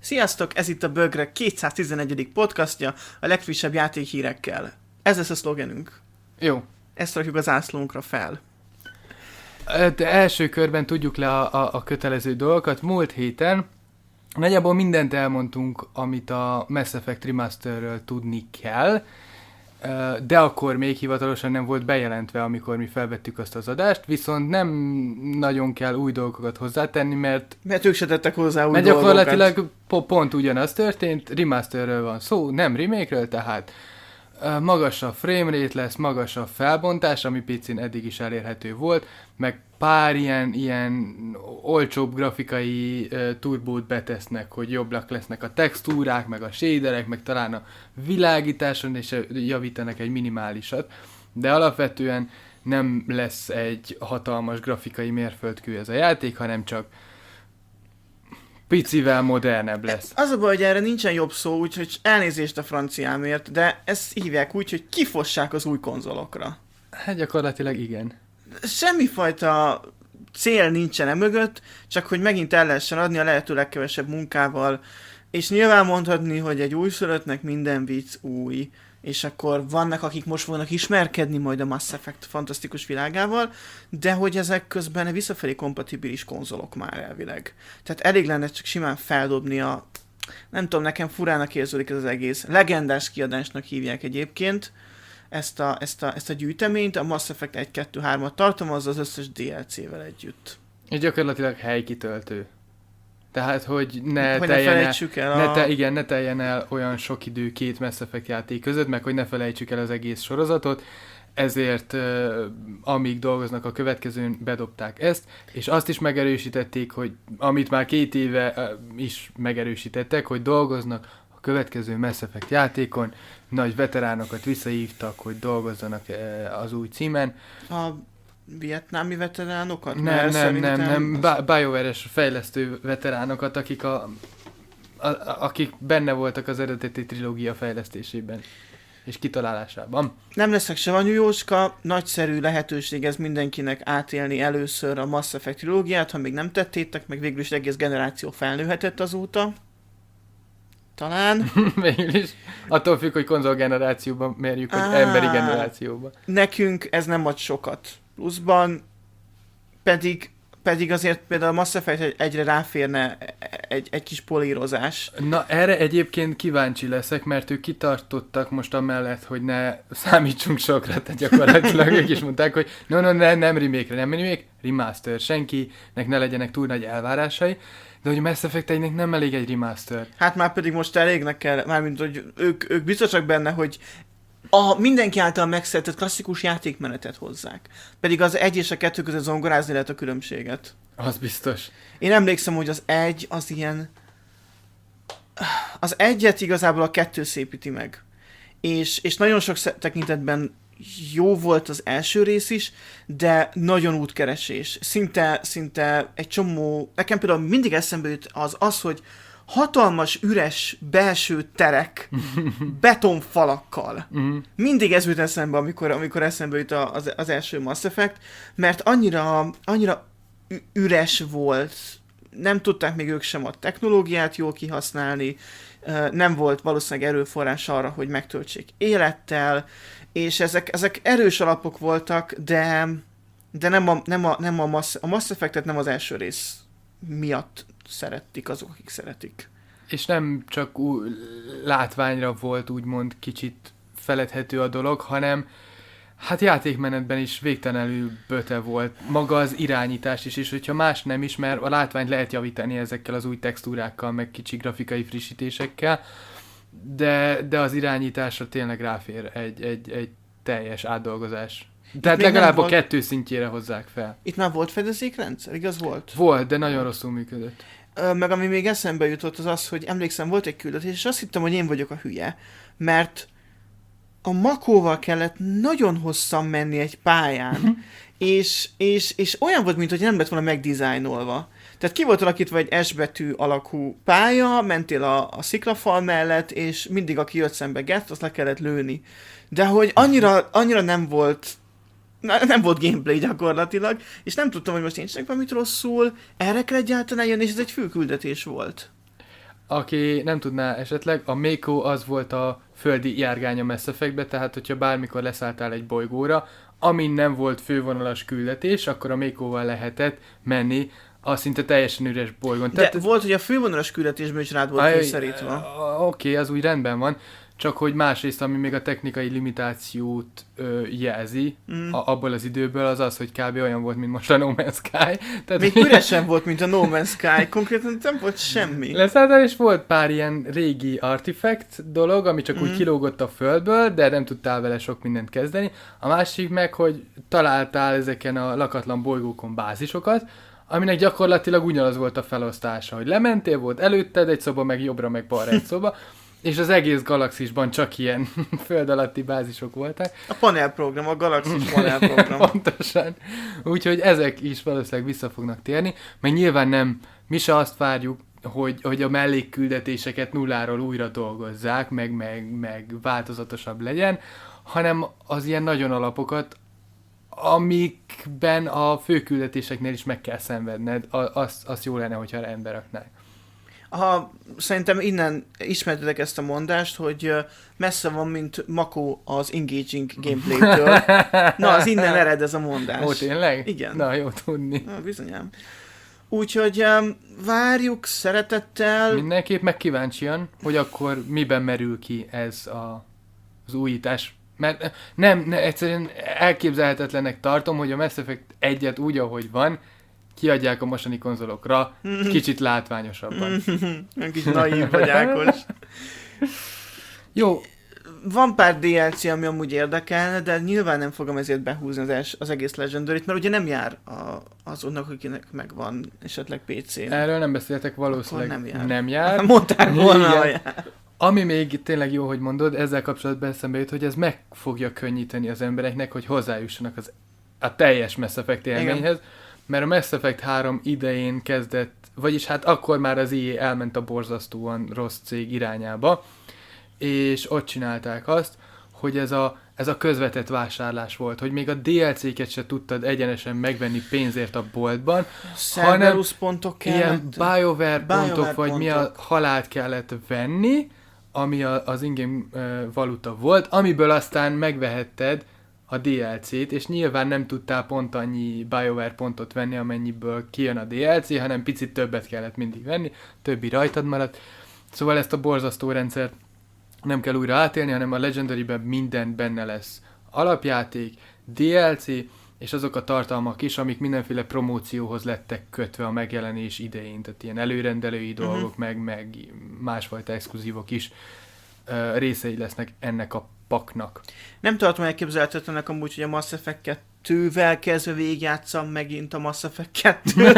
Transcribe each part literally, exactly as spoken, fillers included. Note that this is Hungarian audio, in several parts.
Sziasztok, ez itt a Bögre kétszáztizenegyedik podcastja a legfrissebb játékhírekkel. Ez lesz a szlogenünk. Jó. Ezt rakjuk az ászlónkra fel. De első körben tudjuk le a, a, a kötelező dolgokat. Múlt héten nagyjából mindent elmondtunk, amit a Mass Effect Remasterről tudni kell, de akkor még hivatalosan nem volt bejelentve, amikor mi felvettük azt az adást, viszont nem nagyon kell új dolgokat hozzátenni, mert... Mert ők se tettek hozzá új mert dolgokat. gyakorlatilag po- pont ugyanaz történt, remasterről van szó, nem remake-ről, tehát magasabb framerate lesz, magasabb felbontás, ami pé cén eddig is elérhető volt, meg pár ilyen, ilyen olcsóbb grafikai uh, turbót betesznek, hogy jobbak lesznek a textúrák, meg a shaderek, meg talán a világításon, és javítanak egy minimálisat, de alapvetően nem lesz egy hatalmas grafikai mérföldkő ez a játék, hanem csak picivel modernebb lesz. Az a baj, hogy erre nincsen jobb szó, úgyhogy elnézést a franciámért, de ezt hívják úgy, hogy kifossák az új konzolokra. Hát gyakorlatilag igen. Semmifajta cél nincsen e mögött, csak hogy megint el lehessen adni a lehető legkevesebb munkával, és nyilván mondhatni, hogy egy újszülöttnek minden vicc új, és akkor vannak, akik most fognak ismerkedni majd a Mass Effect fantasztikus világával, de hogy ezek közben visszafelé kompatibilis konzolok már elvileg. Tehát elég lenne csak simán feldobni a, nem tudom, nekem furának érződik ez az egész, legendás kiadásnak hívják egyébként, ezt a, ezt a, ezt a gyűjteményt, a Mass Effect egy, kettő, hármat tartalmazza az összes dé el cé-vel együtt. És gyakorlatilag helykitöltő. Tehát, hogy ne hogy teljen ne el, el ne a... te, igen, ne teljen el olyan sok idő két Mass Effect játék között, meg hogy ne felejtsük el az egész sorozatot, ezért uh, amíg dolgoznak a következőn, bedobták ezt, és azt is megerősítették, hogy amit már két éve uh, is megerősítettek, hogy dolgoznak a következő Mass Effect játékon, nagy veteránokat visszahívtak, hogy dolgozzanak uh, az új címen. A vietnámi veteránokat? Nem, Mert nem, nem, nem, az... BioWare-es fejlesztő veteránokat, akik, a, a, a, akik benne voltak az eredeti trilógia fejlesztésében és kitalálásában. Nem lesznek savanyú Jóska, nagyszerű lehetőség ez mindenkinek átélni először a Mass Effect trilógiát, ha még nem tettétek, meg végül is egész generáció felnőhetett azóta. Talán. Végül is. Attól függ, hogy konzolgenerációban mérjük, hogy Á, emberi generációban. Nekünk ez nem ad sokat. Pluszban pedig, pedig azért például a Mass Effect egyre ráférne egy, egy kis polírozás. Na erre egyébként kíváncsi leszek, mert ők kitartottak most amellett, hogy ne számítsunk sokra, tehát gyakorlatilag ők is mondták, hogy no, no, ne, nem remake-re, nem remake, remaster, senkinek ne legyenek túl nagy elvárásai, de hogy a Mass Effect egynek nem elég egy remaster. Hát már pedig most elégnek kell, mármint, hogy ők, ők biztosak benne, hogy a mindenki által megszeretett klasszikus játékmenetet hozzák. Pedig az egy és a kettő között zongorázni lehet a különbséget. Az biztos. Én emlékszem, hogy az egy az ilyen... Az egyet igazából a kettő szépíti meg. És, és nagyon sok tekintetben jó volt az első rész is, de nagyon útkeresés. Szinte, szinte egy csomó... Nekem például mindig eszembe jut az, az, hogy hatalmas, üres belső terek betonfalakkal. Uh-huh. Mindig ez jut eszembe, amikor, amikor eszembe jut az, az első Mass Effect, mert annyira, annyira üres volt, nem tudták még ők sem a technológiát jól kihasználni, nem volt valószínűleg erőforrás arra, hogy megtöltsék élettel, és ezek, ezek erős alapok voltak, de, de nem, a, nem, a, nem a, Mass, a Mass Effectet nem az első rész miatt szeretik azok, akik szeretik. És nem csak ú- látványra volt úgymond kicsit feledhető a dolog, hanem hát játékmenetben is végtelenül böte volt. Maga az irányítás is, és hogyha más nem is, mert a látványt lehet javítani ezekkel az új textúrákkal, meg kicsi grafikai frissítésekkel, de, de az irányításra tényleg ráfér egy, egy, egy teljes átdolgozás. Tehát legalább a kettő szintjére hozzák fel. Itt már volt fedezékrendszer? Igaz volt? Volt, de nagyon rosszul működött. Ö, meg ami még eszembe jutott az az, hogy emlékszem, volt egy küldetés, és azt hittem, hogy én vagyok a hülye, mert a Makóval kellett nagyon hosszan menni egy pályán, és, és, és olyan volt, mint hogy nem lett volna megdizájnolva. Tehát ki volt alakítva egy S betű alakú pálya, mentél a, a sziklafal mellett, és mindig aki jött szembe Geth, azt le kellett lőni. De hogy annyira, annyira nem volt nem volt gameplay gyakorlatilag, és nem tudtam, hogy most én csinálok valamit rosszul, erre kell egyáltalán jönni, és ez egy főküldetés volt. aki nem tudná esetleg, a Mako az volt a földi járgány a Mass Effectbe, tehát hogyha bármikor leszálltál egy bolygóra, amin nem volt fővonalas küldetés, akkor a Makóval lehetett menni a szinte teljesen üres bolygón. De tehát ez... volt, hogy a fővonalas küldetésben is rád volt kényszerítve. Oké, okay, az úgy rendben van, csak hogy másrészt, ami még a technikai limitációt ö, jelzi mm. a, abból az időből, az az, hogy kb. Olyan volt, mint most a No Man's Sky. Tehát, még üresen volt, mint a No Man's Sky, konkrétan nem volt semmi. Leszálltál, és volt pár ilyen régi artifact dolog, ami csak mm. úgy kilógott a földből, de nem tudtál vele sok mindent kezdeni. A másik meg, hogy találtál ezeken a lakatlan bolygókon bázisokat, aminek gyakorlatilag ugyanaz volt a felosztása, hogy lementél, volt előtted egy szoba, meg jobbra, meg balra egy szoba, és az egész galaxisban csak ilyen föld alatti bázisok voltak. A panelprogram, a galaxis panelprogram. Pontosan. Úgyhogy ezek is valószínűleg vissza fognak térni, meg nyilván nem, mi se azt várjuk, hogy, hogy a mellékküldetéseket nulláról újra dolgozzák, meg, meg, meg változatosabb legyen, hanem az ilyen nagyon alapokat, amikben a főküldetéseknél is meg kell szenvedned, azt az jó lenne, hogyha rendbe raknák. Ha szerintem innen ismertetek ezt a mondást, hogy messze van, mint Mako az engaging gameplaytől. Na, az innen ered ez a mondás. Ó, tényleg? Igen. Na, jó tudni. Na, bizonyám. Úgyhogy um, várjuk szeretettel. Mindenképp meg kíváncsian, hogy akkor miben merül ki ez a, az újítás. Mert nem, ne, egyszerűen elképzelhetetlennek tartom, hogy a Mass Effect egyet úgy, ahogy van, kiadják a mostani konzolokra, kicsit látványosabban. Kicsit naív vagy, Ákos. Jó. Van pár dé el cé, ami amúgy érdekelne, de nyilván nem fogom ezért behúzni az, els, az egész Legendary-t, mert ugye nem jár a, azonnak, akinek megvan esetleg pé cén. Erről nem beszéltek, valószínűleg nem jár. Nem jár. Mondták volna, hogy jár. Ami még tényleg jó, hogy mondod, ezzel kapcsolatban eszembe jut, hogy ez meg fogja könnyíteni az embereknek, hogy hozzájussanak az, a teljes Mass Effect élményhez. Igen. Mert a Mass Effect három idején kezdett, vagyis hát akkor már az í á elment a borzasztóan rossz cég irányába, és ott csinálták azt, hogy ez a, ez a közvetett vásárlás volt, hogy még a dé el céket se tudtad egyenesen megvenni pénzért a boltban, hanem pontok ilyen BioWare pontok, BioWare vagy pontok. mi a halált kellett venni, ami a, az in-game uh, valuta volt, amiből aztán megvehetted a dé el cét, és nyilván nem tudtál pont annyi BioWare pontot venni, amennyiből kijön a dé el cé, hanem picit többet kellett mindig venni, többi rajtad maradt. Szóval ezt a borzasztó rendszert nem kell újra átélni, hanem a Legendary-ben minden benne lesz. Alapjáték, dé el cé, és azok a tartalmak is, amik mindenféle promócióhoz lettek kötve a megjelenés idején, tehát ilyen előrendelői uh-huh. dolgok, meg, meg másfajta exkluzívok is uh, részei lesznek ennek a paknak. Nem tartom elképzelhetetlenek amúgy, hogy a Mass Effect kettővel kezdve végigjátszam megint a Mass Effect kettőt.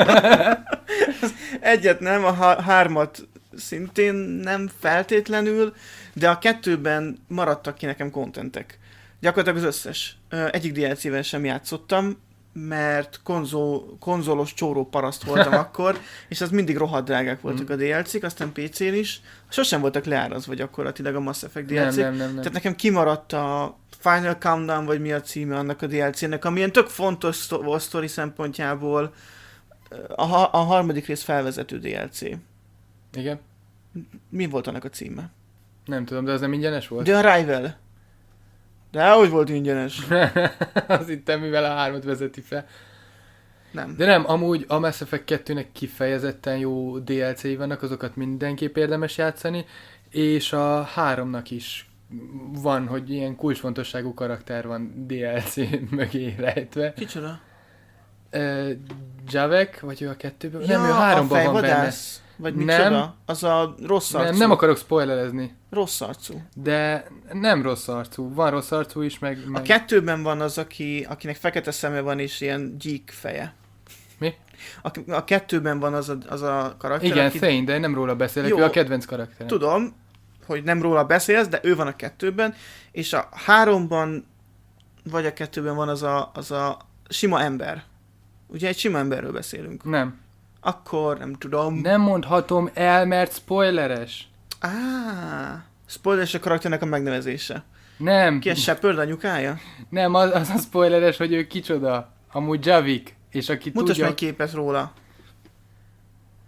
Egyet nem, a hármat szintén nem feltétlenül, de a kettőben maradtak ki nekem kontentek. Gyakorlatilag az összes. Egyik dé el cével sem játszottam, mert konzol, konzolos csóró paraszt voltam akkor, és az mindig rohadt drágák voltak mm. a dé el cék, aztán pé cén is. Sosem voltak leárazva gyakorlatilag a Mass Effect dé el cék. Nem, nem, nem, nem. Tehát nekem kimaradt a Final Countdown, vagy mi a címe annak a dé el cének, ami ilyen tök fontos volt sztori szempontjából. A, ha- a harmadik rész felvezető dé el cé. Igen? Mi volt annak a címe? Nem tudom, de az nem ingyenes volt? The Arrival. De hogy volt ingyenes? Az itt mivel a hármat vezeti fel. Nem. De nem, amúgy a Mass Effect kettőnek kifejezetten jó dé el céi vannak, azokat mindenképp érdemes játszani, és a háromnak is van, hogy ilyen kulcsfontosságú karakter van dé el cé mögé rejtve. Kicsoda? Uh, Javek, vagy ő a kettőben? Ja, nem, ő a háromban van benne. Vagy micsoda? Nem. Az a rossz arcú. Nem, nem akarok spoilerezni. Rossz arcú. De nem rossz arcú. Van rossz arcú is, meg... meg... A kettőben van az, aki, akinek fekete szeme van, és ilyen gyík feje. Mi? A, a kettőben van az a, az a karakter, igen, aki... Thane, de nem róla beszélek, Jó, ő a kedvenc karakterem. Tudom, hogy nem róla beszélsz, de ő van a kettőben, és a háromban, vagy a kettőben van az a, az a sima ember. Ugye egy sima emberről beszélünk. Nem. Akkor nem tudom. Nem mondhatom el, mert spoileres. Á, spoileres a karakternek a megnevezése. Nem. Ki a Shepard anyukája? Nem, az, az a spoileres, hogy ő kicsoda. Amúgy Javik. És aki Mutasd tudja... meg képet róla.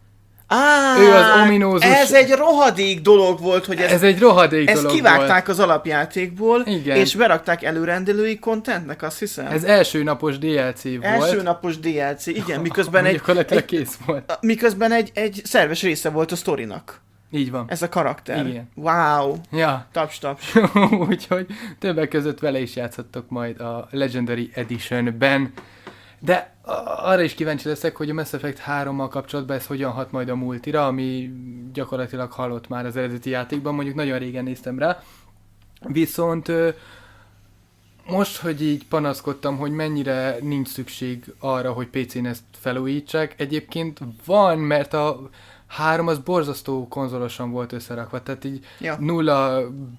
Á, Ő az ominózus... ez egy rohadék dolog volt, hogy ez, ez egy rohadék ezt dolog kivágták volt. az alapjátékból, Igen. és berakták előrendelői contentnek, azt hiszem. Ez első napos dé el cé volt. Első napos dé el cé, igen, miközben, egy, Gyakorlatilag egy, kész volt. miközben egy, egy szerves része volt a sztorinak. Így van. Ez a karakter. Igen. Wow. Ja. Taps, taps. Úgyhogy többek között vele is játszhattok majd a Legendary Edition-ben. De arra is kíváncsi leszek, hogy a Mass Effect hárommal kapcsolatban ez hogyan hat majd a multira, ami gyakorlatilag halott már az eredeti játékban, mondjuk nagyon régen néztem rá. Viszont most, hogy így panaszkodtam, hogy mennyire nincs szükség arra, hogy pé cén ezt felújítsák, egyébként van, mert a három az borzasztó konzolosan volt összerakva, tehát így Ja. nulla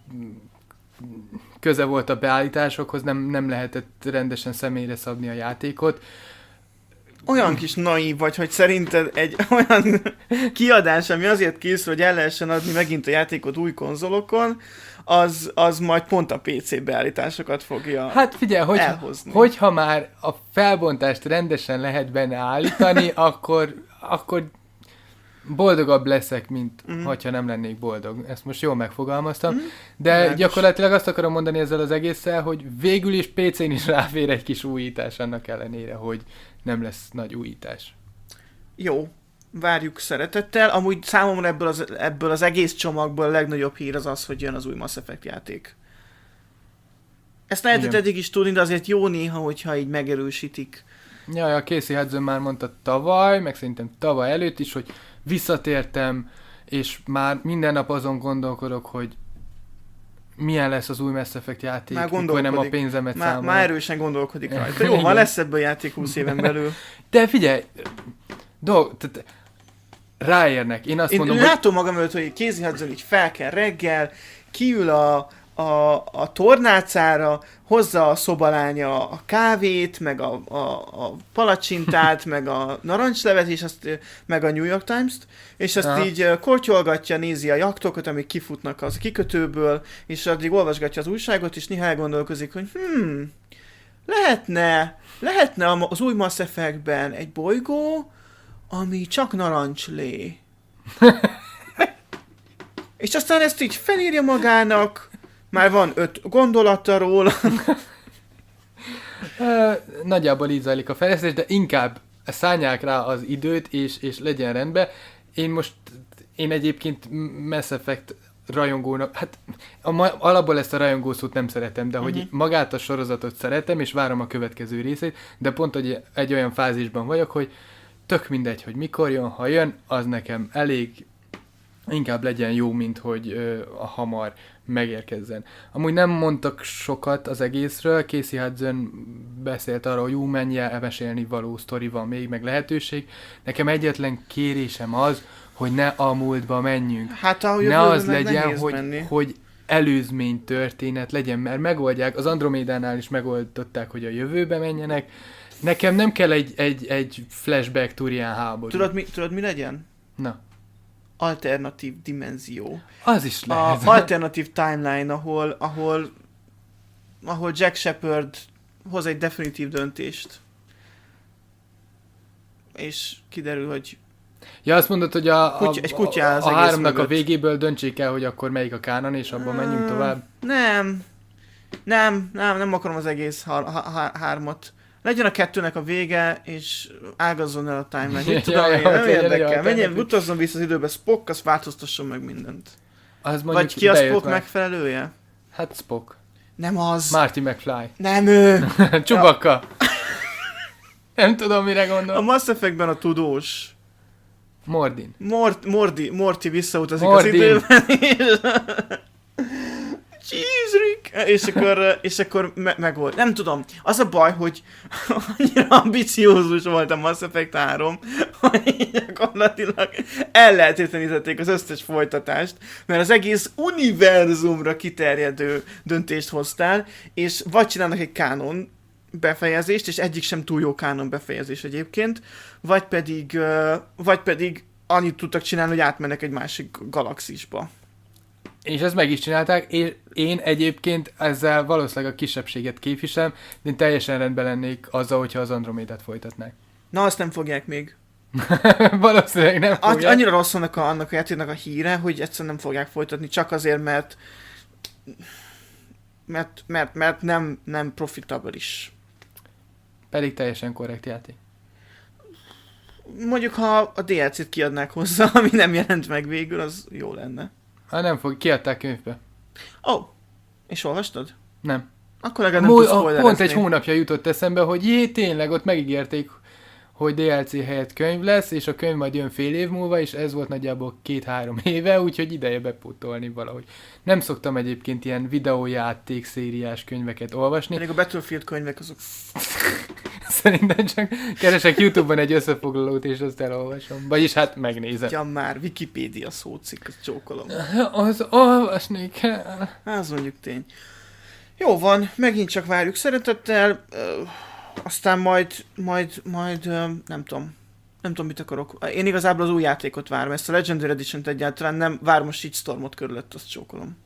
köze volt a beállításokhoz, nem, nem lehetett rendesen személyre szabni a játékot. Olyan kis naív vagy, hogy szerinted egy olyan kiadás, ami azért készül, hogy el lehessen adni megint a játékot új konzolokon, az, az majd pont a pé cé beállításokat fogja Hát figyelj, hogy, elhozni. hogyha már a felbontást rendesen lehet benne állítani, akkor, akkor boldogabb leszek, mint Mhm. hogyha nem lennék boldog. Ezt most jól megfogalmaztam. Mhm. De Világos. gyakorlatilag azt akarom mondani ezzel az egésszel, hogy végül is pé cén is ráfér egy kis újítás, annak ellenére, hogy nem lesz nagy újítás. Jó, várjuk szeretettel. Amúgy számomra ebből az, ebből az egész csomagból a legnagyobb hír az az, hogy jön az új Mass Effect játék. Ezt lehetett Igen. eddig is tudni, de azért jó néha, hogyha így megerősítik. Jaj, a Casey Hudson már mondta tavaly, meg szerintem tavaly előtt is, hogy visszatértem, és már minden nap azon gondolkodok, hogy milyen lesz az új Mass Effect játék, Már mikor nem a gondolkodik. pénzemet Már, számolom. már erősen gondolkodik rajta. Jó, Igen. van lesz ebből játék húsz éven belül. De figyelj, dolg, tehát ráérnek. Én azt Én mondom, hogy látom magam előtt, hogy Casey Hudson így fel kell reggel, kiül a, a, a tornácára, hozza a szobalánya a kávét, meg a, a, a palacsintát, meg a narancslevet, és azt, meg a New York Times-t, és azt Aha. így ö, kortyolgatja, nézi a jaktokat, amik kifutnak az kikötőből, és addig olvasgatja az újságot, és néha elgondolkozik, hogy hmm, lehetne, lehetne a- az új Mass Effectben egy bolygó, ami csak narancslé. És aztán ezt így felírja magának, már van öt gondolata róla. ö, nagyjából így zajlik a fejlesztés, de inkább szállják rá az időt, és, és legyen rendben. Én most, én egyébként Mass Effect rajongónak, hát a, ma- alapból ezt a rajongó szót nem szeretem, de hogy Mhm. magát a sorozatot szeretem, és várom a következő részét, de pont hogy egy olyan fázisban vagyok, hogy tök mindegy, hogy mikor jön, ha jön, az nekem elég, inkább legyen jó, mint hogy ö, a hamar megérkezzen. Amúgy nem mondtak sokat az egészről, Casey Hudson beszélt arról, hogy ú, mennyi elmesélni való sztori van még, meg lehetőség. Nekem egyetlen kérésem az, hogy ne a múltba menjünk. Hát a Ne jövőben az meg legyen, nehéz hogy, menni. hogy előzmény történet legyen, mert megoldják, az Andromédánál is megoldották, hogy a jövőbe menjenek. Nekem nem kell egy, egy, egy flashback Turian háború. Tudod mi, tudod mi legyen? Na, Alternatív dimenzió. az is A lehet. alternatív timeline, ahol, ahol, ahol Jack Shepard hoz egy definitív döntést. És kiderül, hogy Ja, azt mondod, hogy a, a, Kutya- egy kutya a, az a egész háromnak mögött. a végéből döntsék el, hogy akkor melyik a kánon, és abban menjünk tovább. Nem. Nem, nem, nem akarom az egész har- ha- ha- hármat. Legyen a kettőnek a vége, és ágazzon el a timeline. Ja, Mit tudom, ja, én, ja, nem legyen egy érdekel. Menjen, alternatív. utazzon vissza az időbe, Spock, az változtasson meg mindent. Az mondjuk Vagy ki a bejött Spock már. megfelelője? Hát Spock. Nem az. Marty McFly. Nem ő. Chewbacca. Nem tudom, mire A gondol. Mass Effectben a tudós. Mordin. Mort, Mordi, Morty visszautazik Mordin. az időben, és... Jeez, Rick! És akkor, és akkor me- megold. Nem tudom. Az a baj, hogy annyira ambiciózus volt a Mass Effect három, hogy gyakorlatilag ellehetetlenítették az összes folytatást, mert az egész univerzumra kiterjedő döntést hoztál, és vagy csinálnak egy kánon befejezést, és egyik sem túl jó kánon befejezés egyébként, vagy pedig, ö, vagy pedig annyit tudtak csinálni, hogy átmennek egy másik galaxisba. És ezt meg is csinálták, és én egyébként ezzel valószínűleg a kisebbséget képviselem, de én teljesen rendben lennék azzal, hogyha az Andromédát folytatnák. Na, azt nem fogják még. Valószínűleg nem An- fogják. annyira rossz annak a, annak a játéknak a híre, hogy egyszerűen nem fogják folytatni, csak azért, mert mert, mert, mert nem, nem profitabilis. Pedig teljesen korrekt játék. Mondjuk, ha a dé el cét kiadnák hozzá, ami nem jelent meg végül, az jó lenne. Hát nem fog, kiadták könyvbe. Ó, oh, és olvastad? Nem. Akkor legalább nem Mó- tudsz a- spoilerezni. Pont egy hónapja jutott eszembe, hogy jé, tényleg ott megígérték, hogy dé el cé helyett könyv lesz, és a könyv majd jön fél év múlva, és ez volt nagyjából két-három éve, úgyhogy ideje bepótolni valahogy. Nem szoktam egyébként ilyen videójáték szériás könyveket olvasni. Pedig a Battlefield könyvek azok... Szerintem csak keresek YouTube-on egy összefoglalót, és azt elolvasom. Vagyis hát megnézem. Ja már, Wikipédia szócikk, azt csókolom. Az olvasni kell. Az mondjuk tény. Jó van, megint csak várjuk szeretettel, ö, aztán majd, majd, majd, ö, nem tudom, nem tudom mit akarok. Én igazából az új játékot várom, ezt a Legendary Edition-t egyáltalán nem, vár most így Stormot körülött, azt csókolom.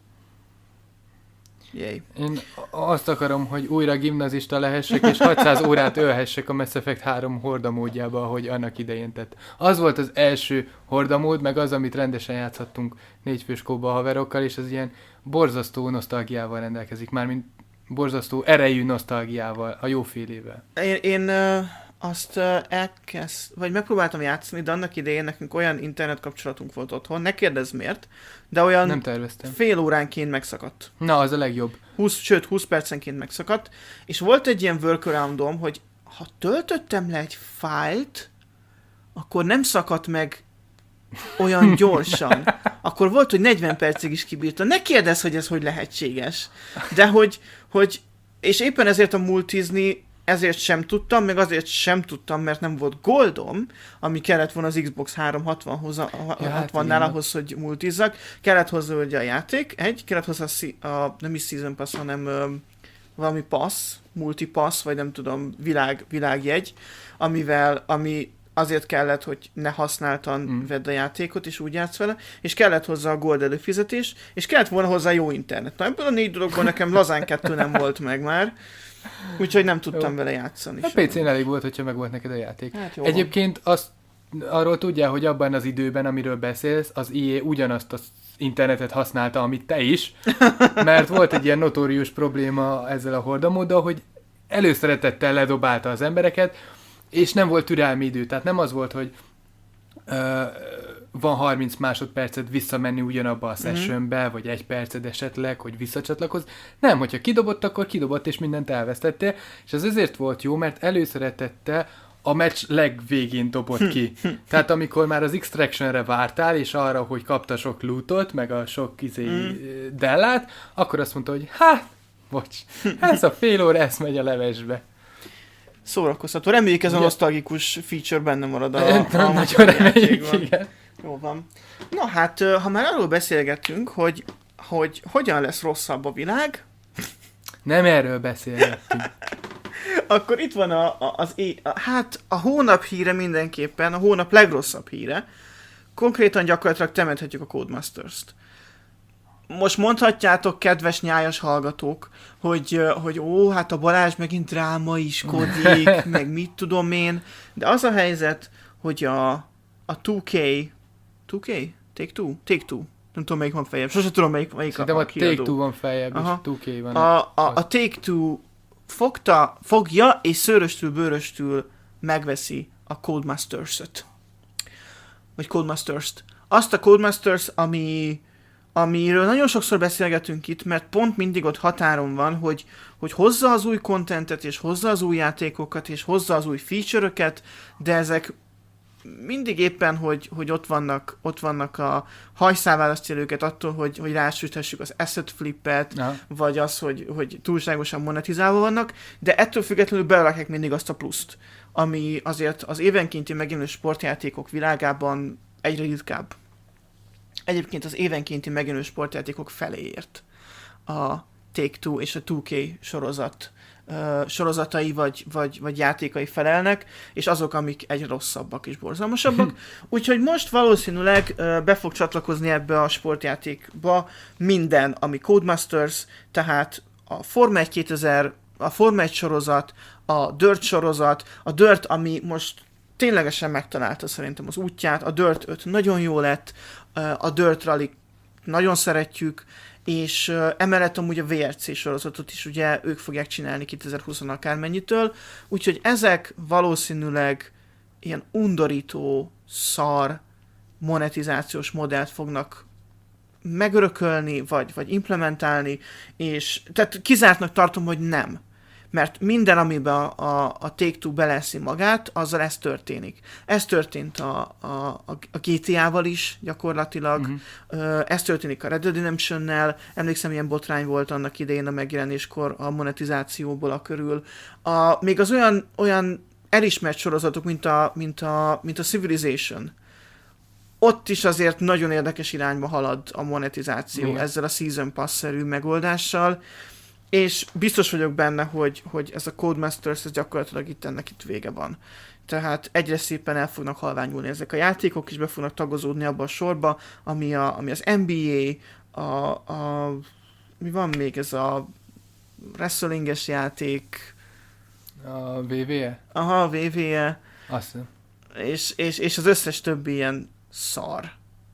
Jéj. Én azt akarom, hogy újra gimnazista lehessek, és hatszáz órát ölhessek a Mass Effect három hordamódjába, ahogy annak idején tett. Az volt az első hordamód, meg az, amit rendesen játszhattunk négyfős kóba a haverokkal, és az ilyen borzasztó nosztalgiával rendelkezik, mármint borzasztó erejű nosztalgiával, a jó félével. Én, én ö, azt ö, elkezd, vagy megpróbáltam játszani, de annak idején nekünk olyan internet kapcsolatunk volt otthon, ne kérdezz miért, de olyan Nem terveztem. fél óránként megszakadt. Na, az a legjobb. húsz, sőt, húsz percenként megszakadt, és volt egy ilyen workaroundom, hogy ha töltöttem le egy fájlt, akkor nem szakadt meg olyan gyorsan. Akkor volt, hogy negyven percig is kibírta. Ne kérdezz, hogy ez hogy lehetséges. De hogy, hogy és éppen ezért a multizni ezért sem tudtam, meg azért sem tudtam, mert nem volt goldom, ami kellett volna az Xbox háromszázhatvanhoz, a, a Ja, hát hatvannál igen. ahhoz, hogy multizzak. Kellett hozzá ugye a játék, egy, kellett hozzá a, szí- a nem is Season Pass, hanem ö, valami pass, multi pass, vagy nem tudom, világ, világjegy, amivel, ami azért kellett, hogy ne használtan Mm. vedd a játékot, és úgy játsz vele, és kellett hozzá a gold előfizetés, és kellett volna hozzá jó internet. Na ebből a négy dologból nekem lazán kettő nem volt meg már, úgyhogy nem tudtam Jó. vele játszani. A sem. pé cén elég volt, hogyha meg volt neked a játék. Hát jó. Egyébként azt, arról tudja, hogy abban az időben, amiről beszélsz, az i á ugyanazt az internetet használta, amit te is, mert volt egy ilyen notórius probléma ezzel a hordamóddal, hogy előszeretettel ledobálta az embereket, és nem volt türelmi idő. Tehát nem az volt, hogy ö, van harminc másodpercet visszamenni ugyanabba a sessionbe, vagy egy percet esetleg, hogy visszacsatlakozz. Nem, hogyha kidobott, akkor kidobott, és mindent elvesztettél, és ez azért volt jó, mert előszeretette a meccs legvégén dobott ki. Tehát amikor már az Extractionre vártál, és arra, hogy kapta sok lootot, meg a sok izé, Mm. dellát, akkor azt mondta, hogy hát, bocs, ez a fél óra, ez megy a levesbe. Szórakoztató. Reméljük ez a Ugye? nosztalgikus feature benne marad a, a, Nagyon a reméljük, játékban. igen. Jó van. Na hát, ö, ha már arról beszélgettünk, hogy, hogy hogyan lesz rosszabb a világ, Nem erről beszélgettünk. akkor itt van a, a, az é- a, hát a hónap híre mindenképpen, a hónap legrosszabb híre. Konkrétan gyakorlatilag temethetjük a Codemasters-t. Most mondhatjátok, kedves nyájas hallgatók, hogy, ö, hogy ó, hát a Balázs megint drámaiskodik, meg mit tudom én, de az a helyzet, hogy a, a two K, two K? Take Two? Take Two. Nem tudom, melyik van feljebb. Sose tudom, melyik, melyik Szerintem a, a a kiadó. Take-Two van feljebb, és Aha. two K van. A, a, a Take-Two fogta, fogja és szőröstül, bőröstül megveszi a Codemasters-öt. Vagy Codemasters-t. Azt a Codemasters, ami, amiről nagyon sokszor beszélgetünk itt, mert pont mindig ott határon van, hogy, hogy hozza az új contentet, és hozza az új játékokat, és hozza az új feature-öket, de ezek mindig éppen, hogy, hogy ott vannak, ott vannak a hajszálválasztja őket attól, hogy, hogy rásüthessük az asset flippet, Aha. vagy az, hogy, hogy túlságosan monetizálva vannak, de ettől függetlenül berakják mindig azt a pluszt, ami azért az évenkénti megjelenő sportjátékok világában egyre ritkább. Egyébként az évenkénti megjelenő sportjátékok feléért a Take-Two és a two K sorozat uh, sorozatai vagy, vagy, vagy játékai felelnek, és azok, amik egyre rosszabbak és borzalmasabbak. Úgyhogy most valószínűleg uh, be fog csatlakozni ebbe a sportjátékba minden, ami Codemasters, tehát a Forma egy kétezer, a Forma egy sorozat, a Dirt sorozat, a Dirt, ami most ténylegesen megtalálta szerintem az útját, a Dirt öt nagyon jó lett, a Dirt Rally nagyon szeretjük, és emellett amúgy a vé er cé sorozatot is ugye ők fogják csinálni kétezer-húsz akármennyitől, úgyhogy ezek valószínűleg ilyen undorító, szar monetizációs modellt fognak megörökölni, vagy, vagy implementálni, és tehát kizártnak tartom, hogy nem. Mert minden, amiben a, a, a Take-Two beleszi magát, azzal ez történik. Ez történt a, a, a gé té á-val is gyakorlatilag, uh-huh. Ez történik a Red Dead Redemption-nel, emlékszem, ilyen botrány volt annak idején a megjelenéskor a monetizációból a körül. A, még az olyan, olyan elismert sorozatok, mint a, mint a, mint a Civilization, ott is azért nagyon érdekes irányba halad a monetizáció. Igen. Ezzel a Season Pass-szerű megoldással, és biztos vagyok benne, hogy, hogy ez a Codemasters, ez gyakorlatilag itt ennek itt vége van. Tehát egyre szépen el fognak halványulni ezek a játékok, és be fognak tagozódni abba a sorba, ami, a, ami az en bé á, a, a, mi van még, ez a wrestlinges játék. A vé vé é? Aha, a vé vé é. Azt és, és, és az összes többi ilyen szar.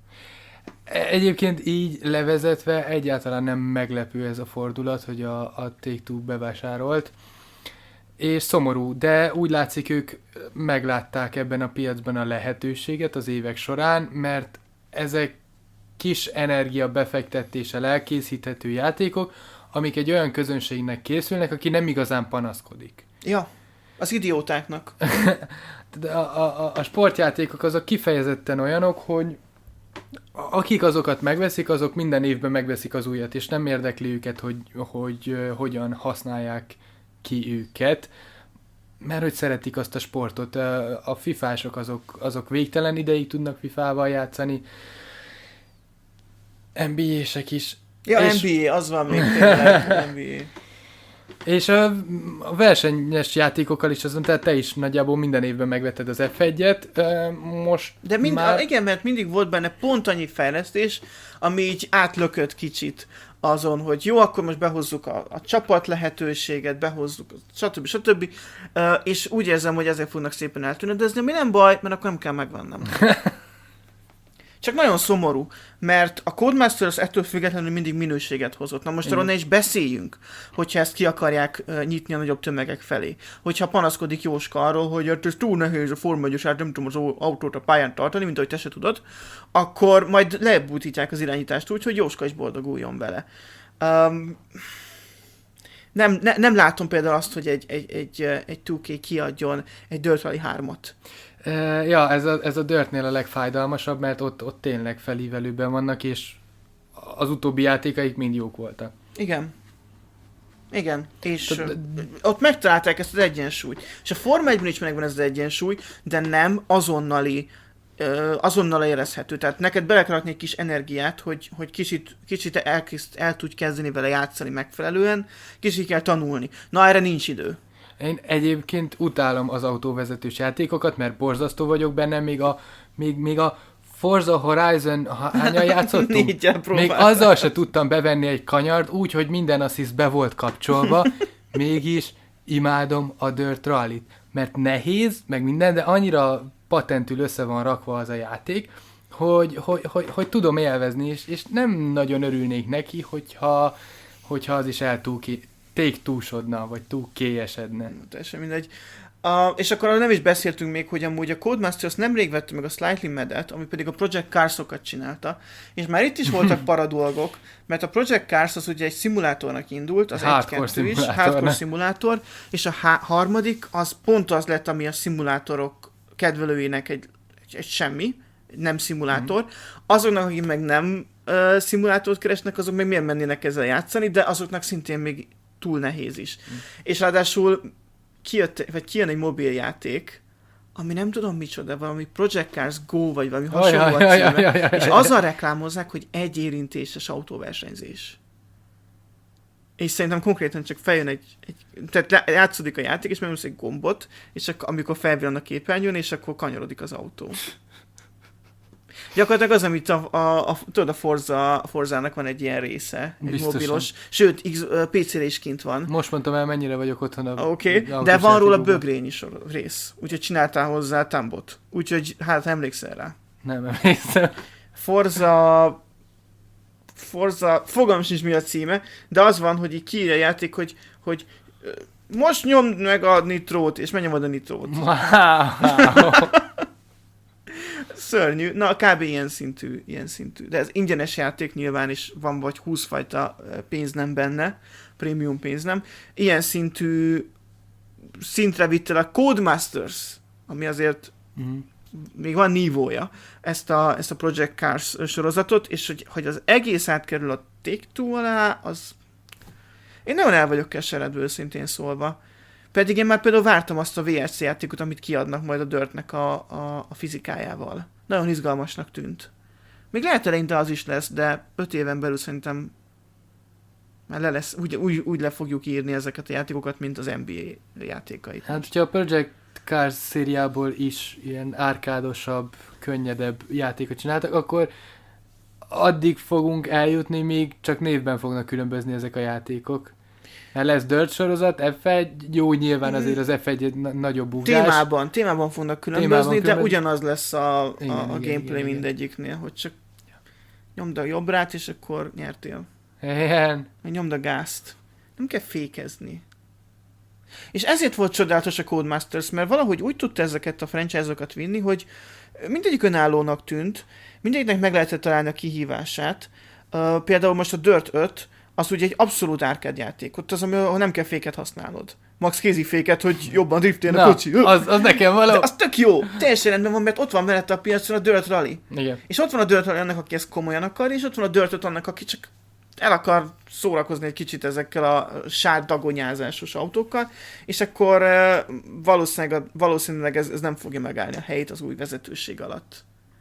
Egyébként így levezetve egyáltalán nem meglepő ez a fordulat, hogy a, a Take-Two bevásárolt, és szomorú, de úgy látszik, ők meglátták ebben a piacban a lehetőséget az évek során, mert ezek kis energia befektetéssel elkészíthető játékok, amik egy olyan közönségnek készülnek, aki nem igazán panaszkodik. Ja, az idiótáknak. De a, a, a sportjátékok azok kifejezetten olyanok, hogy akik azokat megveszik, azok minden évben megveszik az újat, és nem érdekli őket, hogy, hogy uh, hogyan használják ki őket, mert hogy szeretik azt a sportot. Uh, a fifások azok, azok végtelen ideig tudnak fifával játszani, en bé á-sek is. Ja, és... en bé á, az van még tényleg, en bé á. És a, a versenyes játékokkal is azon, tehát te is nagyjából minden évben megvetted az ef egyet, most De mind, már... igen, mert mindig volt benne pont annyi fejlesztés, ami így átlökött kicsit azon, hogy jó, akkor most behozzuk a, a csapat lehetőséget, behozzuk, stb. stb. És úgy érzem, hogy ezek fognak szépen eltűnni, de ez nem, nem baj, mert akkor nem kell megvennem. Csak nagyon szomorú, mert a Codemasters ettől függetlenül mindig minőséget hozott. Na most arról ne is beszéljünk, hogyha ezt ki akarják uh, nyitni a nagyobb tömegek felé. Hogyha panaszkodik Jóska arról, hogy hát ez túl nehéz a Forma egyes, hát nem tudom az autót a pályán tartani, mint ahogy te se tudod, akkor majd lebutítják az irányítást úgy, hogy Jóska is boldoguljon vele. Um, nem, ne, nem látom például azt, hogy egy, egy, egy, egy kettő ká kiadjon egy Dirt Rally hármat. Uh, ja, ez a, ez a Dirtnél a legfájdalmasabb, mert ott, ott tényleg felívelőben vannak, és az utóbbi játékaik mind jók voltak. Igen. Igen, és T- ott megtalálták ezt az egyensúlyt. És a Forma egyben is megvan ez az egyensúly, de nem azonnali, azonnal érezhető. Tehát neked bele kell rakni egy kis energiát, hogy, hogy kicsit, kicsit elkezd, el tudj kezdeni vele játszani megfelelően, kicsit kell tanulni. Na, erre nincs idő. Én egyébként utálom az autóvezetős játékokat, mert borzasztó vagyok benne, még a, még, még a Forza Horizon, hányan játszottunk? Négyen Még azzal se tudtam bevenni egy kanyart, úgy, hogy minden assziszt be volt kapcsolva, mégis imádom a Dirt Rally-t, mert nehéz, meg minden, de annyira patentül össze van rakva az a játék, hogy, hogy, hogy, hogy tudom élvezni, és, és nem nagyon örülnék neki, hogyha, hogyha az is el túl ki, Take-Two-sodna, vagy túl kéjesedne. Teljesen mindegy. Uh, és akkor nem is beszéltünk még, hogy amúgy a Codemasters nemrég vette meg a Slightly Mad-et, ami pedig a Project Cars-okat csinálta, és már itt is voltak paradolgok, mert a Project Cars az ugye egy szimulátornak indult, az egy-kettő is, hardcore szimulátor, és a há- harmadik az pont az lett, ami a szimulátorok kedvelőinek egy, egy, egy semmi, nem szimulátor. Mm. Azoknak, akik meg nem uh, szimulátort keresnek, azok meg miért mennének ezzel játszani, de azoknak szintén még túl nehéz is. Mm. És ráadásul kijött, vagy kijön egy mobiljáték, ami nem tudom micsoda, valami Project Cars Go, vagy valami hasonló a címe, és azzal reklámozzák, hogy egy érintéses autóversenyzés. És szerintem konkrétan csak feljön egy, egy tehát játszódik a játék, és megnyomsz egy gombot, és akkor, amikor felvillan a képernyőn, és akkor kanyarodik az autó. Gyakorlatilag az, amit a, a, a, tudod, a Forza, a Forzának van egy ilyen része, egy Biztosan. mobilos, sőt, X, pé cére is kint van. Most mondtam el, mennyire vagyok otthon a... Oké, okay. De van róla bögrény is rész, úgyhogy csináltál hozzá Tambot. Úgyhogy hát emlékszel rá. Nem emlékszem. Forza... Forza... Fogalmam sincs mi a címe, de az van, hogy így kiírja a játék, hogy, hogy most nyomd meg a nitrót, és megnyomod a nitrót. Wow. Szörnyű. Na, kb. ilyen szintű, ilyen szintű. De ez ingyenes játék nyilván, és van vagy húsz fajta pénz nem benne, prémium pénz nem. Ilyen szintű szintre vitt el a Codemasters, ami azért mm. még van nívója, ezt a, ezt a Project Cars sorozatot, és hogy, hogy az egész átkerül a Take-Two alá, az... Én nagyon el vagyok keseredve, őszintén szólva. Pedig én már például vártam azt a vé er cé játékot, amit kiadnak majd a Dirtnek a, a, a fizikájával. Nagyon izgalmasnak tűnt. Még lehet eleinte az is lesz, de öt éven belül szerintem már le lesz, úgy, úgy, úgy le fogjuk írni ezeket a játékokat, mint az en bé á játékait. Hát, hogyha a Project Cars szériából is ilyen árkádosabb, könnyedebb játékot csináltak, akkor addig fogunk eljutni, míg csak névben fognak különbözni ezek a játékok. Mert lesz Dirt sorozat, ef egy, jó, nyilván azért az ef egy egy na- nagyobb ugrás. Témában, témában fognak különbözni, témában de különbözni. Ugyanaz lesz a, igen, a, a igen, gameplay igen, mindegyiknél, igen. Hogy csak nyomd a jobbrát, és akkor nyertél. Igen. Nyomd a gázt. Nem kell fékezni. És ezért volt csodálatos a Codemasters, mert valahogy úgy tudta ezeket a franchise-okat vinni, hogy mindegyik önállónak tűnt, mindegyiknek meg lehetett találni a kihívását. Uh, például most a Dirt öt, az ugye egy abszolút arcade játék. Ott az, ahol nem kell féket használnod. Max kézi féket, hogy jobban driftéljen a kocsi. Az, az nekem való. De az tök jó. Teljesen rendben van, mert ott van mellette a piacon a Dirt Rally. Igen. És ott van a Dirt Rally annak, aki ezt komolyan akar, és ott van a Dirt öt annak, aki csak el akar szórakozni egy kicsit ezekkel a sárdagonyázásos autókkal, és akkor valószínűleg, valószínűleg ez, ez nem fogja megállni a helyét az új vezetőség alatt.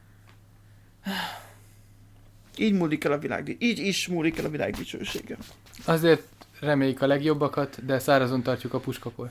Így múlik el a világ, így is múlik el a világ dicsősége. Azért reméljük a legjobbakat, de szárazon tartjuk a puskaport.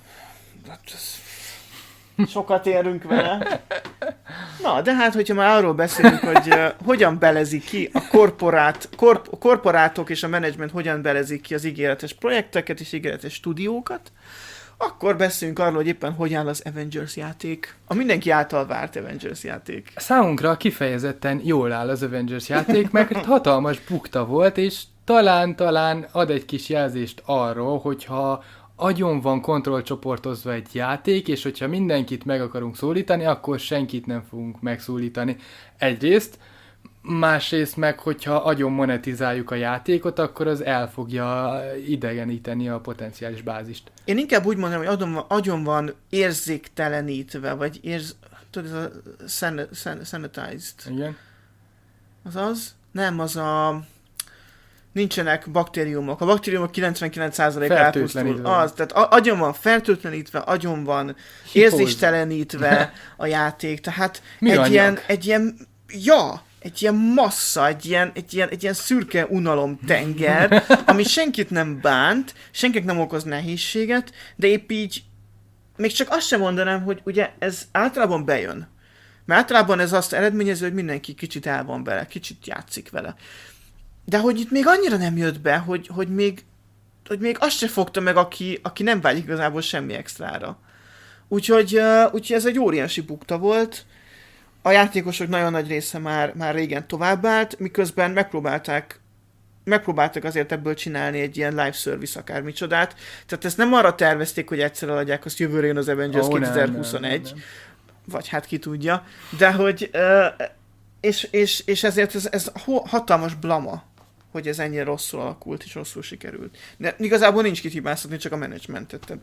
Sokat érünk vele. Na, de hát, hogyha már arról beszélünk, hogy uh, hogyan belezik ki a korporát, korp, a korporátok és a menedzsment hogyan belezik ki az ígéretes projekteket és ígéretes stúdiókat, akkor beszélünk arról, hogy éppen hogy áll az Avengers játék. A mindenki által várt Avengers játék. Számunkra kifejezetten jól áll az Avengers játék, mert hatalmas bukta volt, és talán-talán ad egy kis jelzést arról, hogyha agyon van kontrollcsoportozva egy játék, és hogyha mindenkit meg akarunk szólítani, akkor senkit nem fogunk megszólítani. Egyrészt, másrészt meg, hogyha agyon monetizáljuk a játékot, akkor az el fogja idegeníteni a potenciális bázist. Én inkább úgy mondom, hogy agyon van, agyon van érzéktelenítve, vagy érz... Tudod, ez a san- san- sanitized. Igen. Az az? Nem, az a... Nincsenek baktériumok. A baktériumok kilencvenkilenc százalék elpusztul. Az, tehát agyon van fertőtlenítve, agyon van érzéstelenítve a játék. Tehát egy ilyen, egy ilyen, ja, egy ilyen massza, egy ilyen, egy ilyen, egy ilyen szürke unalom tenger, ami senkit nem bánt, senkit nem okoz nehézséget, de épp így még csak azt sem mondanám, hogy ugye ez általában bejön. Mert általában ez azt eredményező, hogy mindenki kicsit el van vele, kicsit játszik vele. De hogy itt még annyira nem jött be, hogy, hogy, még, hogy még azt se fogta meg, aki, aki nem válik igazából semmi extrára. Úgyhogy, uh, úgyhogy ez egy óriási bukta volt. A játékosok nagyon nagy része már, már régen továbbált, miközben megpróbálták, megpróbáltak azért ebből csinálni egy ilyen live service akármicsodát. Tehát ezt nem arra tervezték, hogy egyszerre adják, azt jövőre jön az Avengers oh, kétezer-huszonegy. Nem, nem, nem. Vagy hát ki tudja. De hogy... Uh, és, és, és ezért ez, ez hatalmas blama, hogy ez ennyire rosszul alakult és rosszul sikerült. De igazából nincs kit hibáztatni, csak a menedzsmentet.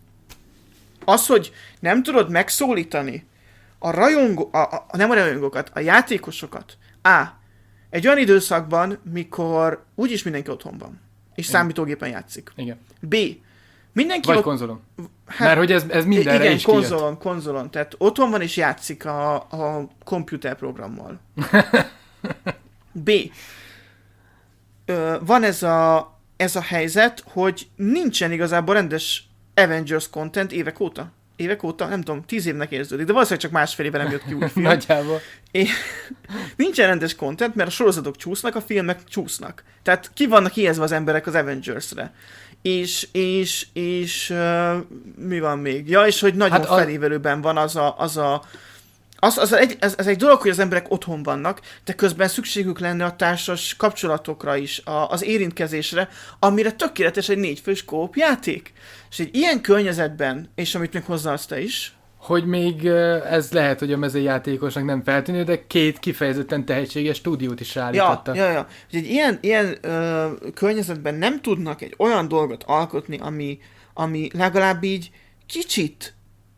Az, hogy nem tudod megszólítani a rajongó, a, a, nem a rajongókat, a játékosokat. A. Egy olyan időszakban, mikor úgyis mindenki otthon van, és igen. Számítógépen játszik. Igen. B. Mindenki Vagy ott... konzolon. Hát, mert hogy ez, ez mindenre igen, is konzolon, kijött. konzolon. Tehát otthon van és játszik a, a komputerprogrammal. B. Ö, van ez a, ez a helyzet, hogy nincsen igazából rendes Avengers content évek óta. évek óta, nem tudom, tíz évnek érződik, de valószínűleg csak másfél éve nem jött ki új film. Nagyjából. És nincsen rendes content, mert a sorozatok csúsznak, a filmek csúsznak. Tehát ki vannak ijesztve az emberek az Avengers-re. És, és, és uh, mi van még? Ja, és hogy nagyon hát felévelőben van az a, az a Az, az, egy, ez, ez egy dolog, hogy az emberek otthon vannak, de közben szükségük lenne a társas kapcsolatokra is, a, az érintkezésre, amire tökéletes egy négyfős kóp játék. És egy ilyen környezetben, és amit még hozzáadsz te is, hogy még ez lehet, hogy a mezőjátékosnak nem feltűnő, de két kifejezetten tehetséges stúdiót is állította. Ja, ja, ja. Hogy egy ilyen, ilyen ö, környezetben nem tudnak egy olyan dolgot alkotni, ami, ami legalább így kicsit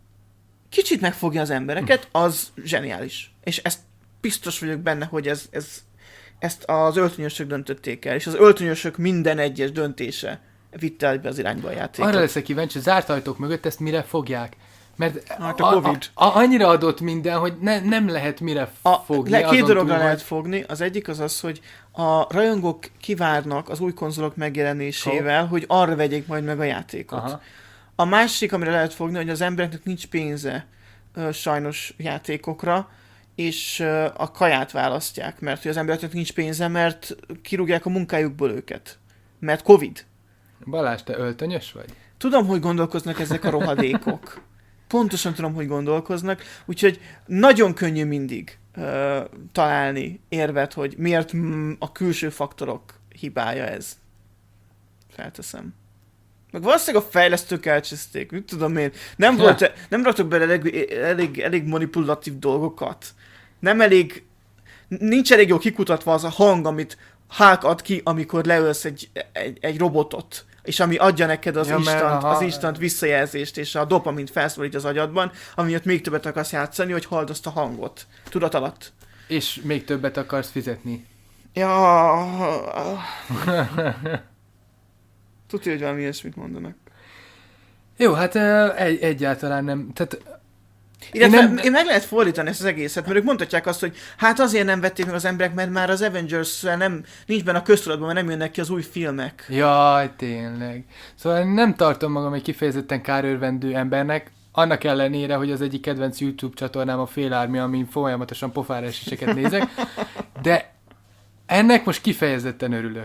kicsit megfogja az embereket, az zseniális. És ezt biztos vagyok benne, hogy ez, ez, ezt az öltönyösök döntötték el, és az öltönyösök minden egyes döntése vitte el be az irányba a játékot. Arra leszek kíváncsi, hogy zárt ajtók mögött ezt mire fogják? Mert hát a Covid. A, a, annyira adott minden, hogy ne, nem lehet mire a, fogni. Le, két dologra túl, lehet hogy... fogni. Az egyik az az, hogy a rajongók kivárnak az új konzolok megjelenésével, oh. hogy arra vegyék majd meg a játékot. Aha. A másik, amire lehet fogni, hogy az embereknek nincs pénze ö, sajnos játékokra, és ö, a kaját választják, mert hogy az embereknek nincs pénze, mert kirúgják a munkájukból őket. Mert Covid. Balázs, te öltönyös vagy? Tudom, hogy gondolkoznak ezek a rohadékok. Pontosan tudom, hogy gondolkoznak, úgyhogy nagyon könnyű mindig ö, találni érvet, hogy miért mm, a külső faktorok hibája ez. Felteszem. Meg valószínűleg a fejlesztők elcseszték, mit tudom én. Nem, volt, nem raktak bele elég, elég, elég manipulatív dolgokat. Nem elég, nincs elég jól kikutatva az a hang, amit Hulk ad ki, amikor leölsz egy, egy, egy robotot, és ami adja neked az, ja, instant, az instant visszajelzést, és a dopamint felszólítja az agyadban, ami miatt még többet akarsz játszani, hogy halld azt a hangot. Tudat alatt. És még többet akarsz fizetni. Ja... Tudja, hogy valami ilyesmit mondanak. Jó, hát egy, egyáltalán nem. Tehát, Illetve én, nem... én meg lehet fordítani ezt az egészet, mert ők mondhatják azt, hogy hát azért nem vették meg az emberek, mert már az Avengers-szel nem, nincs benne a köztudatban, mert nem jönnek ki az új filmek. Jaj, tényleg. Szóval nem tartom magam egy kifejezetten kárőrvendő embernek, annak ellenére, hogy az egyik kedvenc YouTube csatornám a Félármi, amin folyamatosan pofára eséseket nézek, de ennek most kifejezetten örülök.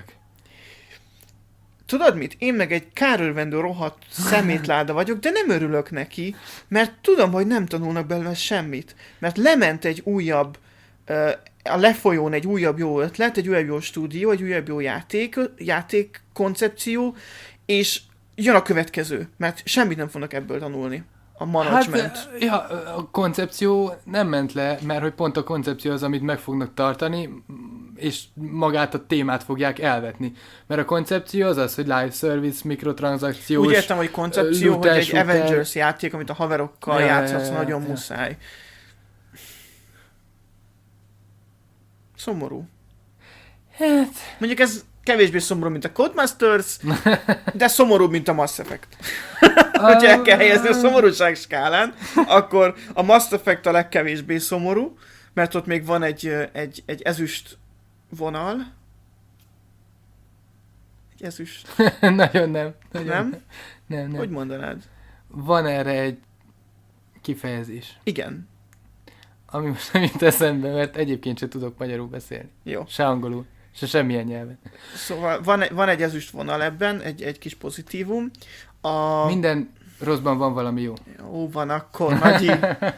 Tudod mit? Én meg egy kárőrvendő rohadt szemétláda vagyok, de nem örülök neki, mert tudom, hogy nem tanulnak belőle semmit. Mert lement egy újabb, uh, a lefolyón egy újabb jó ötlet, egy újabb jó stúdió, egy újabb jó játék, játék koncepció, és jön a következő, mert semmit nem fognak ebből tanulni. A management. Hát, ja, a koncepció nem ment le, mert hogy pont a koncepció az, amit meg fognak tartani, és magát a témát fogják elvetni. Mert a koncepció az az, hogy live service, mikrotranszakciós... Úgy értem, hogy koncepció, hogy egy shooter. Avengers játék, amit a haverokkal ja, játszhatsz, ja, ja, nagyon ja. muszáj. Szomorú. Hát... Mondjuk ez kevésbé szomorú, mint a Codemasters, de szomorúbb, mint a Mass Effect. Hogyha el kell helyezni a szomorúság skálán, akkor a Mass Effect a legkevésbé szomorú, mert ott még van egy, egy, egy ezüst vonal. Egy ezüst. Nagyon nem. Nagyon nem? Nem, nem. Hogy mondanád? Van erre egy kifejezés. Igen. Ami most nem jut eszembe, mert egyébként sem tudok magyarul beszélni. Jó. Se angolul. Se semmilyen nyelven. Szóval van, van egy ezüst vonal ebben, egy, egy kis pozitívum. A... Minden rosszban van valami jó. Jó van akkor, nagyi.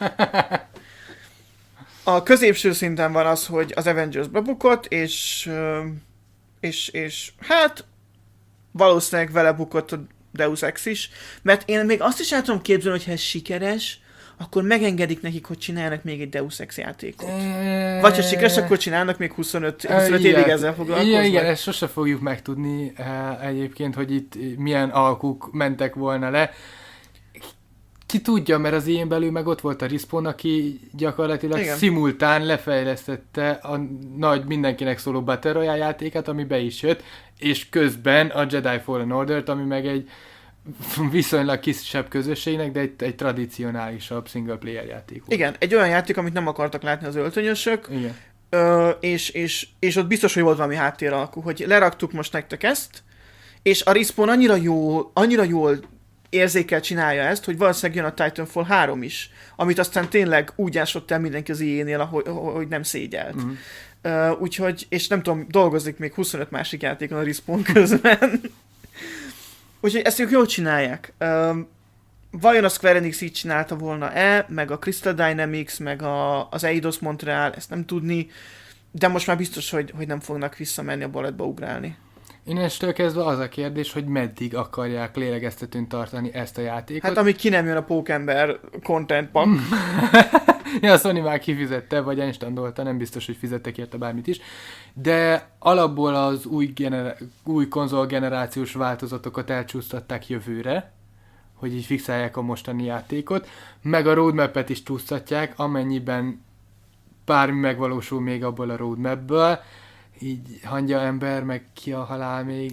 A középső szinten van az, hogy az Avengers bebukott, és, és, és hát valószínűleg vele bukott a Deus Ex is, mert én még azt is el tudom képzelni, hogy ha ez sikeres, akkor megengedik nekik, hogy csinálnak még egy Deus Ex játékot. E... Vagy ha sikeres, akkor csinálnak még huszonöt, huszonöt e, évig ezzel foglalkoznak. Igen, igen, ezt sose fogjuk megtudni egyébként, hogy itt milyen alkuk mentek volna le. Ki tudja, mert az ilyen belül meg ott volt a Respawn, aki gyakorlatilag igen. szimultán lefejlesztette a nagy mindenkinek szóló Battle Royale játékát, ami be is jött, és közben a Jedi Fallen Order-t, ami meg egy viszonylag kisebb közösségnek, de egy, egy tradicionálisabb single player játék volt. Igen, egy olyan játék, amit nem akartak látni az öltönyösök, igen. Ö, és, és, és ott biztos, hogy volt valami háttéralkú, hogy leraktuk most nektek ezt, és a Respawn annyira jól, annyira jól érzékel csinálja ezt, hogy valószínűleg jön a Titanfall három is, amit aztán tényleg úgy ásott el mindenki az í á-nél, ahogy, ahogy nem szégyelt. Mm. Uh, úgyhogy, és nem tudom, dolgozik még huszonöt másik játékon a Respawn közben. Úgyhogy ezt ők jól csinálják. Uh, vajon a Square Enix így csinálta volna-e, meg a Crystal Dynamics, meg a, az Eidos Montreal, ezt nem tudni, de most már biztos, hogy, hogy nem fognak visszamenni a baletba ugrálni. Innentől kezdve az a kérdés, hogy meddig akarják lélegeztetőn tartani ezt a játékot. Hát amíg ki nem jön a Pókember content pack. Ja, a Sony már kifizette, vagy instandolta, nem biztos, hogy fizettek érte bármit is. De alapból az új, genera- új konzolgenerációs változatokat elcsúsztatták jövőre, hogy így fixálják a mostani játékot, meg a roadmap-et is csúsztatják, amennyiben bármi megvalósul még abból a roadmapből, így hangya ember, meg ki a halál még.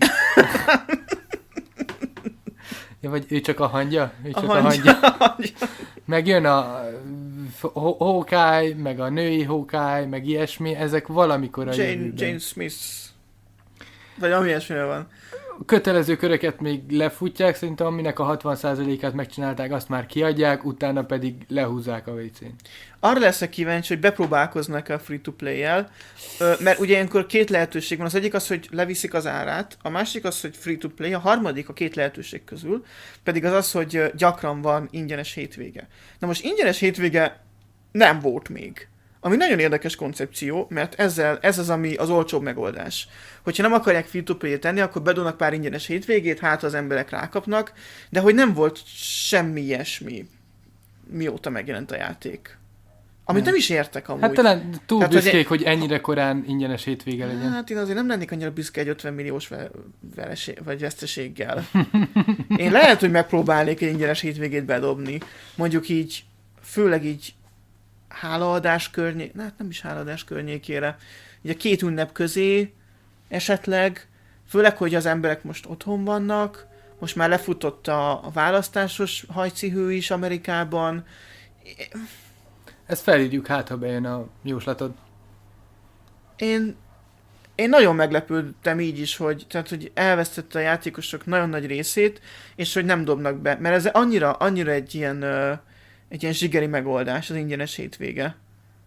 Ja, vagy ő csak a hangya? Ő csak a, a hangya. hangya. Meg jön a Hawkeye, meg a női Hawkeye, meg ilyesmi, ezek valamikor a Jane, jövőben. Jane Smith. Vagy ami ilyesmire van. Kötelező köröket még lefutják, szerintem aminek a hatvan százalékát megcsinálták, azt már kiadják, utána pedig lehúzzák a vécén. Arra leszek kíváncsi, hogy bepróbálkoznak a free-to-play-jel, mert ugye ilyenkor két lehetőség van. Az egyik az, hogy leviszik az árát, a másik az, hogy free-to-play, a harmadik a két lehetőség közül, pedig az az, hogy gyakran van ingyenes hétvége. Na most ingyenes hétvége nem volt még. Ami nagyon érdekes koncepció, mert ezzel, ez az, ami az olcsóbb megoldás. Hogyha nem akarják free-to-play-t tenni, akkor bedolnak pár ingyenes hétvégét, hát az emberek rákapnak, de hogy nem volt semmi ilyesmi, mióta megjelent a játék. Amit nem, nem is értek amúgy. Hát talán túl hát, büszkék, hogy, hogy ennyire korán ingyenes hétvége legyen. Hát én azért nem lennék annyira büszke egy ötven milliós ve- veresé- vagy veszteséggel. Én lehet, hogy megpróbálnék egy ingyenes hétvégét bedobni. Mondjuk így, főleg így hálaadás környék, hát nem is hálaadás környékére, így a két ünnep közé esetleg, főleg, hogy az emberek most otthon vannak, most már lefutott a, a választásos hajcihő is Amerikában. Ezt felírjuk, hát ha bejön a jóslatod. Én, én nagyon meglepődtem így is, hogy, tehát, hogy elvesztette a játékosok nagyon nagy részét, és hogy nem dobnak be, mert ez annyira, annyira egy ilyen ö, egy ilyen zsigeri megoldás, az ingyenes hétvége.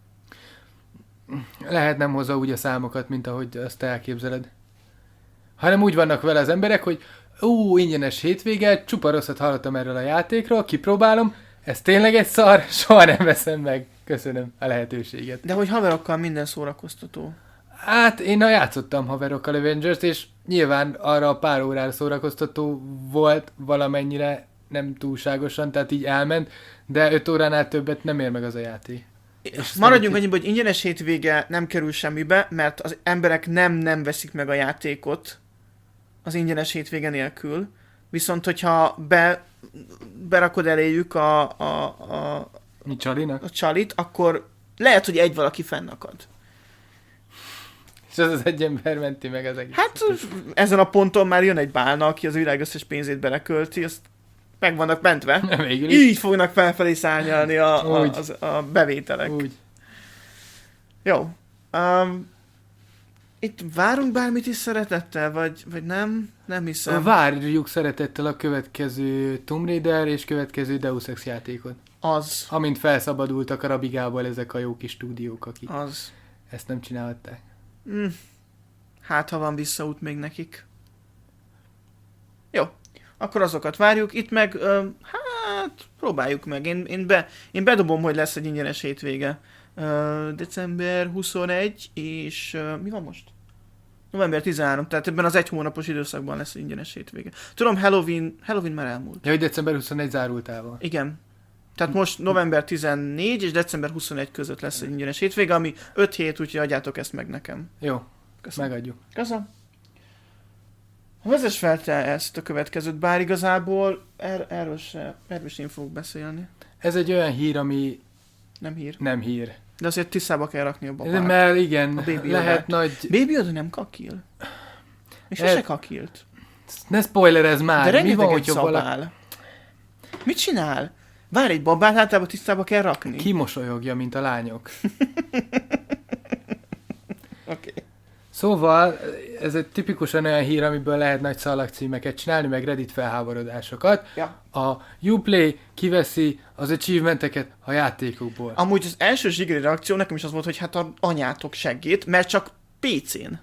Lehet nem hozza úgy a számokat, mint ahogy azt elképzeled. Hanem úgy vannak vele az emberek, hogy ú, ingyenes hétvége, csupa rosszat hallottam erről a játékról, kipróbálom, ez tényleg egy szar, soha nem veszem meg. Köszönöm a lehetőséget. De hogy haverokkal minden szórakoztató. Hát én játszottam haverokkal Avengers-t, és nyilván arra a pár órára szórakoztató volt valamennyire, nem túlságosan, tehát így elment, de öt óránál többet nem ér meg az a játék. És maradjunk annyiban, hogy ingyenes hétvége nem kerül semmibe, mert az emberek nem nem veszik meg a játékot az ingyenes hétvége nélkül. Viszont, hogyha be, berakod eléjük a, a, a, Csalinak? a csalit, akkor lehet, hogy egy valaki fennakad. És az az egy ember menti meg az egész. Hát ezen a ponton már jön egy bálna, aki az világ összes pénzét belekölti, azt meg vannak mentve. Így fognak felfelé szárnyalni a, a, az, a bevételek. Úgy. Jó. Um, itt várunk bármit is szeretettel, vagy, vagy nem? Nem hiszem. Várjuk szeretettel a következő Tomb Raider és következő Deus Ex játékot. Az. Amint felszabadultak a Rabigából ezek a jó kis stúdiók, akik az. ezt nem csinálhatták. Mm. Hát, ha van visszaút még nekik. Jó. Akkor azokat várjuk. Itt meg, uh, hát, próbáljuk meg. Én, én, be, én bedobom, hogy lesz egy ingyenes hétvége. Uh, december huszonegy, és uh, mi van most? november tizenharmadika, tehát ebben az egy hónapos időszakban lesz egy ingyenes hétvége. Tudom, Halloween, Halloween már elmúlt. Ja, hogy december huszonegy zárultával. Igen. Tehát most november tizennégy és december huszonegy között lesz egy ingyenes hétvége, ami öt hét, úgyhogy adjátok ezt meg nekem. Jó, köszönöm. Megadjuk. Köszönöm. Vezess fel te ezt a következőt, bár igazából er, erről, se, erről sem fogok beszélni. Ez egy olyan hír, ami nem hír. Nem hír. De azért tisztába kell rakni a babát. Mert igen, Baby lehet Yoda-t. nagy... Baby Yoda nem kakil. És sose kakilt. Ne spoilerezz már. De mi van, hogy hogyha szabál. valaki... Mit csinál? Várj, egy babát általában tisztába kell rakni. Kimosolyogja, mint a lányok. Oké. Okay. Szóval ez egy tipikusan olyan hír, amiből lehet nagy szalagcímeket csinálni, meg Reddit felháborodásokat. Ja. A Uplay kiveszi az achievementeket a játékokból. Amúgy az első zsigeri reakció nekem is az volt, hogy hát a anyátok seggét, mert csak pé cén.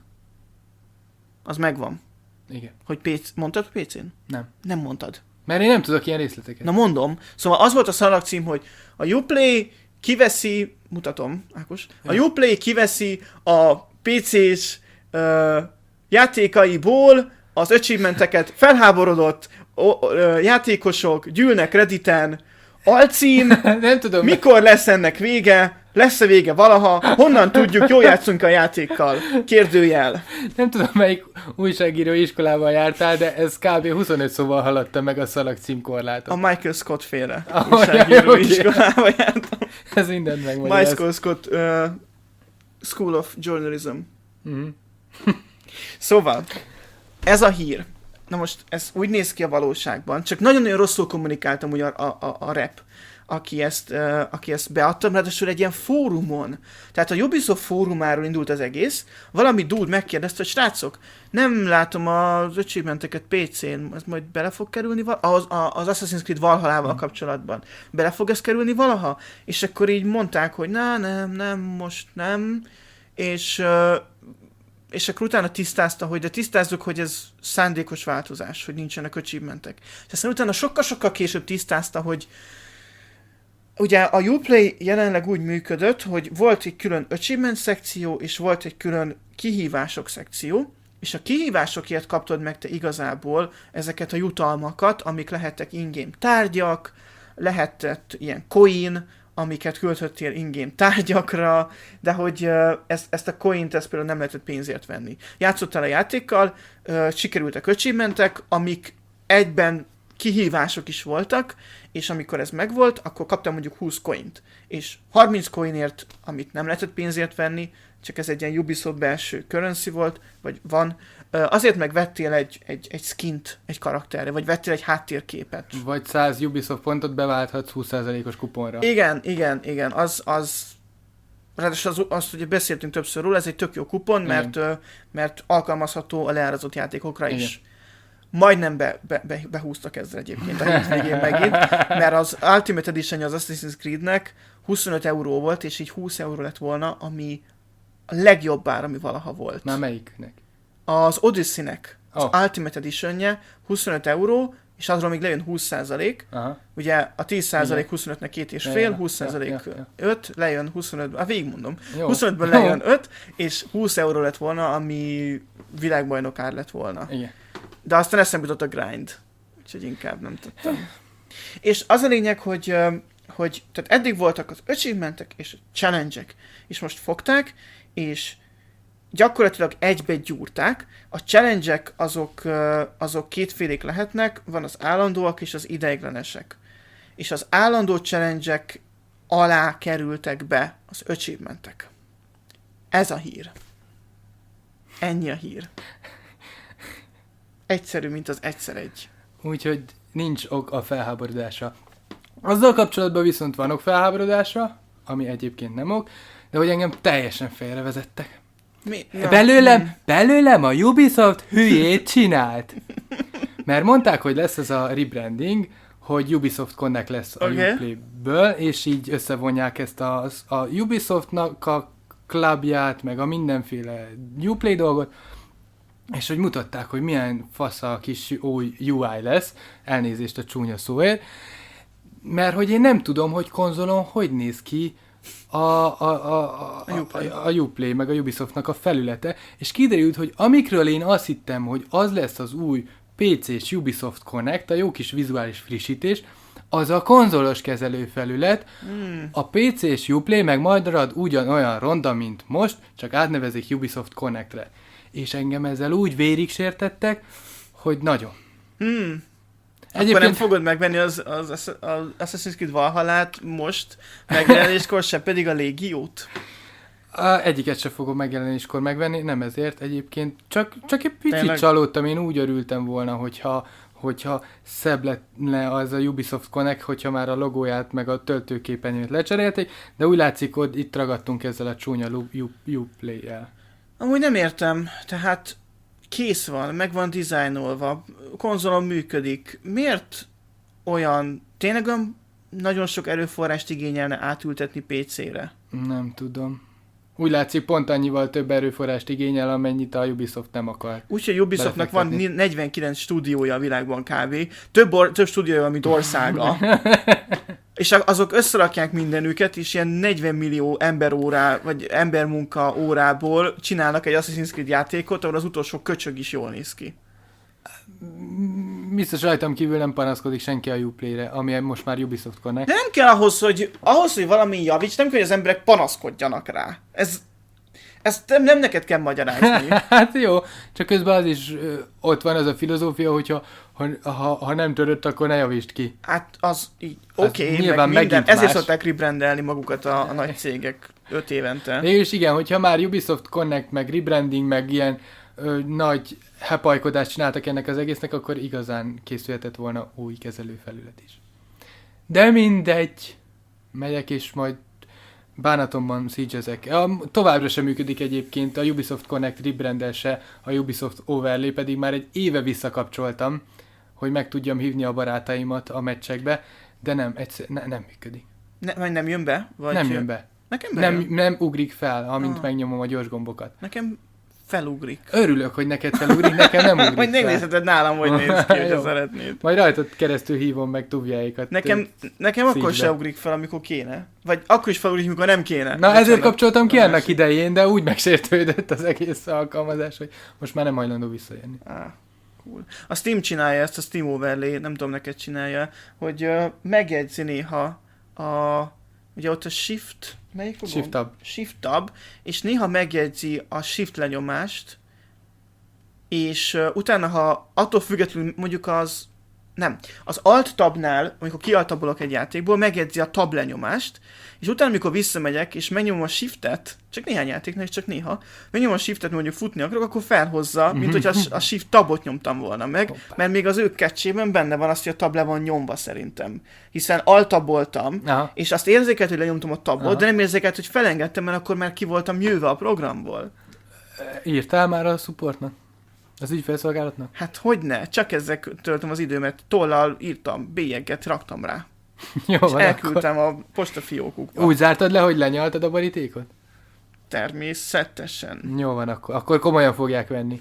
Az megvan. Igen. Hogy pé cé... Mondtad pé cén? Nem. Nem mondtad. Mert én nem tudok ilyen részleteket. Na mondom. Szóval az volt a szalagcím, hogy a Uplay kiveszi, mutatom, Ákos, a Uplay kiveszi a pé cés uh, játékaiból az achievementeket, felháborodott o, ö, játékosok gyűlnek Redditen, alcím, nem tudom. mikor lesz ennek vége, lesz-e vége valaha, honnan tudjuk, jól játszunk a játékkal, kérdőjel. Nem tudom, melyik újságíró iskolában jártál, de ez kb. huszonöt szóval haladta meg a szalag címkorlátot. A Michael Scott féle Ah, újságíró okay. iskolába jártam. Ez mindent megmagyaráz. Michael Scott uh, School of Journalism. Mm-hmm. Szóval, ez a hír. Na most, ez úgy néz ki a valóságban, csak nagyon-nagyon rosszul kommunikáltam ugye a, a, a rep, aki ezt, uh, aki ezt beadta, ráadásul egy ilyen fórumon. Tehát a Ubisoft fórumáról indult az egész, valami dude megkérdezte, hogy srácok, nem látom az achievementeket pé cén, ez majd bele fog kerülni val- az, az Assassin's Creed Valhallával hmm. kapcsolatban. Bele fog ez kerülni valaha? És akkor így mondták, hogy na, nem, nem, most nem, és... Uh, és akkor utána tisztázta, hogy de tisztázzuk, hogy ez szándékos változás, hogy nincsenek achievementek. És aztán utána sokkal-sokkal később tisztázta, hogy ugye a Uplay jelenleg úgy működött, hogy volt egy külön achievement szekció, és volt egy külön kihívások szekció, és a kihívásokért kaptad meg te igazából ezeket a jutalmakat, amik lehettek in-game tárgyak, lehetett ilyen coin, amiket küldhettél in-game tárgyakra, de hogy uh, ezt, ezt a coint ezt például nem lehetett pénzért venni. Játszottál a játékkal, uh, sikerültek achievementek, amik egyben kihívások is voltak, és amikor ez megvolt, akkor kaptam mondjuk húsz coint. És harminc coinért, amit nem lehetett pénzért venni, csak ez egy ilyen Ubisoft belső currency volt, vagy van, azért meg vettél egy, egy, egy skint egy karakterre, vagy vettél egy háttérképet. Vagy száz Ubisoft pontot beválthatsz húsz százalékos kuponra. Igen, igen, igen, az, az ráadásul az, azt ugye beszéltünk többször róla, ez egy tök jó kupon, mert, mert alkalmazható a leárazott játékokra is. Igen. Majdnem be, be, be, behúztak ezzel egyébként a hétvégén megint, mert az Ultimate Edition az Assassin's Creednek huszonöt euró volt, és így húsz euró lett volna, ami a legjobb ár, ami valaha volt. Na melyiknek? Az Odyssey-nek az oh. Ultimate Edition-je huszonöt euró, és azról még lejön húsz százalék. Aha. Ugye a tíz százalék huszonötnek két és fél, húsz százalék ja, ja, ja. öt, lejön huszonöt, hát végigmondom. Jó. huszonötből lejön öt, és húsz euró lett volna, ami világbajnok ár lett volna. Igen. De aztán eszembe jutott a grind, úgyhogy inkább nem tudtam. És az a lényeg, hogy, hogy tehát eddig voltak az achievementek és a challenge-ek, és most fogták, és gyakorlatilag egybe gyúrták. A challenge-ek azok, azok kétfélék lehetnek, van az állandóak és az ideiglenesek. És az állandó challenge-ek alá kerültek be az achievementek. Ez a hír. Ennyi a hír. Egyszerű, mint az egyszer egy. Úgyhogy nincs ok a felháborodásra. Azzal kapcsolatban viszont van ok felháborodásra, ami egyébként nem ok, de hogy engem teljesen félrevezettek. Mi? Ja. Belőlem, hmm. belőlem a Ubisoft hülyét csinált. Mert mondták, hogy lesz ez a rebranding, hogy Ubisoft Connect lesz a okay. Uplay-ből, és így összevonják ezt a, a Ubisoftnak a klubját, meg a mindenféle Uplay dolgot, és hogy mutatták, hogy milyen fasz a kis új u i lesz, elnézést a csúnya szóért, mert hogy én nem tudom, hogy konzolon hogy néz ki a, a, a, a, a, a, a Uplay, meg a Ubisoftnak a felülete, és kiderült, hogy amikről én azt hittem, hogy az lesz az új pé cés Ubisoft Connect, a jó kis vizuális frissítés, az a konzolos kezelőfelület, mm. a pé cés Uplay meg majd marad ugyanolyan ronda, mint most, csak átnevezik Ubisoft Connectre. És engem ezzel úgy vérig sértettek, hogy nagyon. Hmm. Egyébként... Akkor nem fogod megvenni az, az, az, az Assassin's Creed Valhallát most megjelenéskor, se pedig a Légiót? Egyiket sem fogom megjelenéskor megvenni, nem ezért egyébként. Csak, csak egy picit Tényleg? Csalódtam, én úgy örültem volna, hogyha, hogyha szebb lenne az a Ubisoft Connect, hogyha már a logóját meg a töltőképernyőt lecserélték, de úgy látszik, hogy itt ragadtunk ezzel a csúnya Uplay-jel. Amúgy nem értem, tehát kész van, meg van dizájnolva, konzolon működik. Miért olyan, tényleg olyan nagyon sok erőforrást igényelne átültetni pé cére? Nem tudom. Úgy látszik, pont annyival több erőforrást igényel, amennyit a Ubisoft nem akar. Úgyhogy Ubisoftnak van negyvenkilenc stúdiója a világban kb. Több, or- több stúdiója van, mint országa. És azok összerakják mindenüket, és ilyen negyven millió emberórá, vagy embermunka órából csinálnak egy Assassin's Creed játékot, ahol az utolsó köcsög is jól néz ki. Biztos rajtam kívül nem panaszkodik senki a Uplay-re, ami most már Ubisoft Connect. De nem kell ahhoz, hogy, ahhoz, hogy valami javíts, nem kell, hogy az emberek panaszkodjanak rá. Ez, ezt nem, nem neked kell magyarázni. Hát jó, csak közben az is ö, ott van az a filozófia, hogyha ha, ha, ha nem törött, akkor ne javítsd ki. Hát az így oké, okay, nyilván meg minden. megint Ezért más. szokták rebrandelni magukat a, a nagy cégek öt évente. És igen, hogyha már Ubisoft Connect, meg rebranding, meg ilyen ö, nagy hepajkodást csináltak ennek az egésznek, akkor igazán készülhetett volna új kezelőfelület is. De mindegy. Megyek és majd bánatomban siege-ezek. Továbbra sem működik egyébként a Ubisoft Connect rebrandel se, a Ubisoft Overlay, pedig már egy éve visszakapcsoltam, hogy meg tudjam hívni a barátaimat a meccsekbe, de nem, egyszer, ne, nem működik. Ne, vagy nem jön be? Vagy nem jön be. Nekem nem, nem ugrik fel, amint ah. megnyomom a gyors gombokat. Nekem felugrik. Örülök, hogy neked felugrik, nekem nem ugrik Majd fel. megnézheted nálam, hogy néz ki, hogyha szeretnéd. Majd rajtad keresztül hívom meg tubjáikat. Nekem, nekem akkor se ugrik fel, amikor kéne. Vagy akkor is felugrik, amikor nem kéne. Na, ezért kapcsoltam ki a annak idején, de úgy megsértődött az egész alkalmazás, hogy most már nem hajlandó visszajönni. Ah, cool. A Steam csinálja ezt, a Steam Overlay, nem tudom neked csinálja, hogy uh, megjegyzi néha a... Ugye ott a Shift... Melyik a Shift Tab. Shift Tab, és néha megjegyzi a Shift lenyomást, és uh, utána, ha attól függetlenül mondjuk az... Nem. Az Alt Tabnál, amikor kialtabolok egy játékból, megjegyzi a Tab lenyomást, és utána, amikor visszamegyek, és megnyomom a Shiftet, csak néhány játéknál, és csak néha, megnyomom a Shiftet, mondjuk futni akarok, akkor felhozza, mint hogyha a Shift Tabot nyomtam volna meg, Hoppá. Mert még az ő catchében benne van az, hogy a Tab le van nyomva szerintem. Hiszen altaboltam, Aha. és azt érzékelt, hogy lenyomtam a Tabot, Aha. de nem érzékelt, hogy felengedtem, mert akkor már ki voltam jöve a programból. Írtál már a supportnak? Az ügyfélszolgálatnak? Hát hogyne, csak ezzel töltöm az időmet, tollal írtam, bélyeget raktam rá. Jó, és van, elküldtem akkor... a postafiókukba. Úgy zártad le, hogy lenyaltad a borítékot? Természetesen. Jó van, akkor, akkor komolyan fogják venni.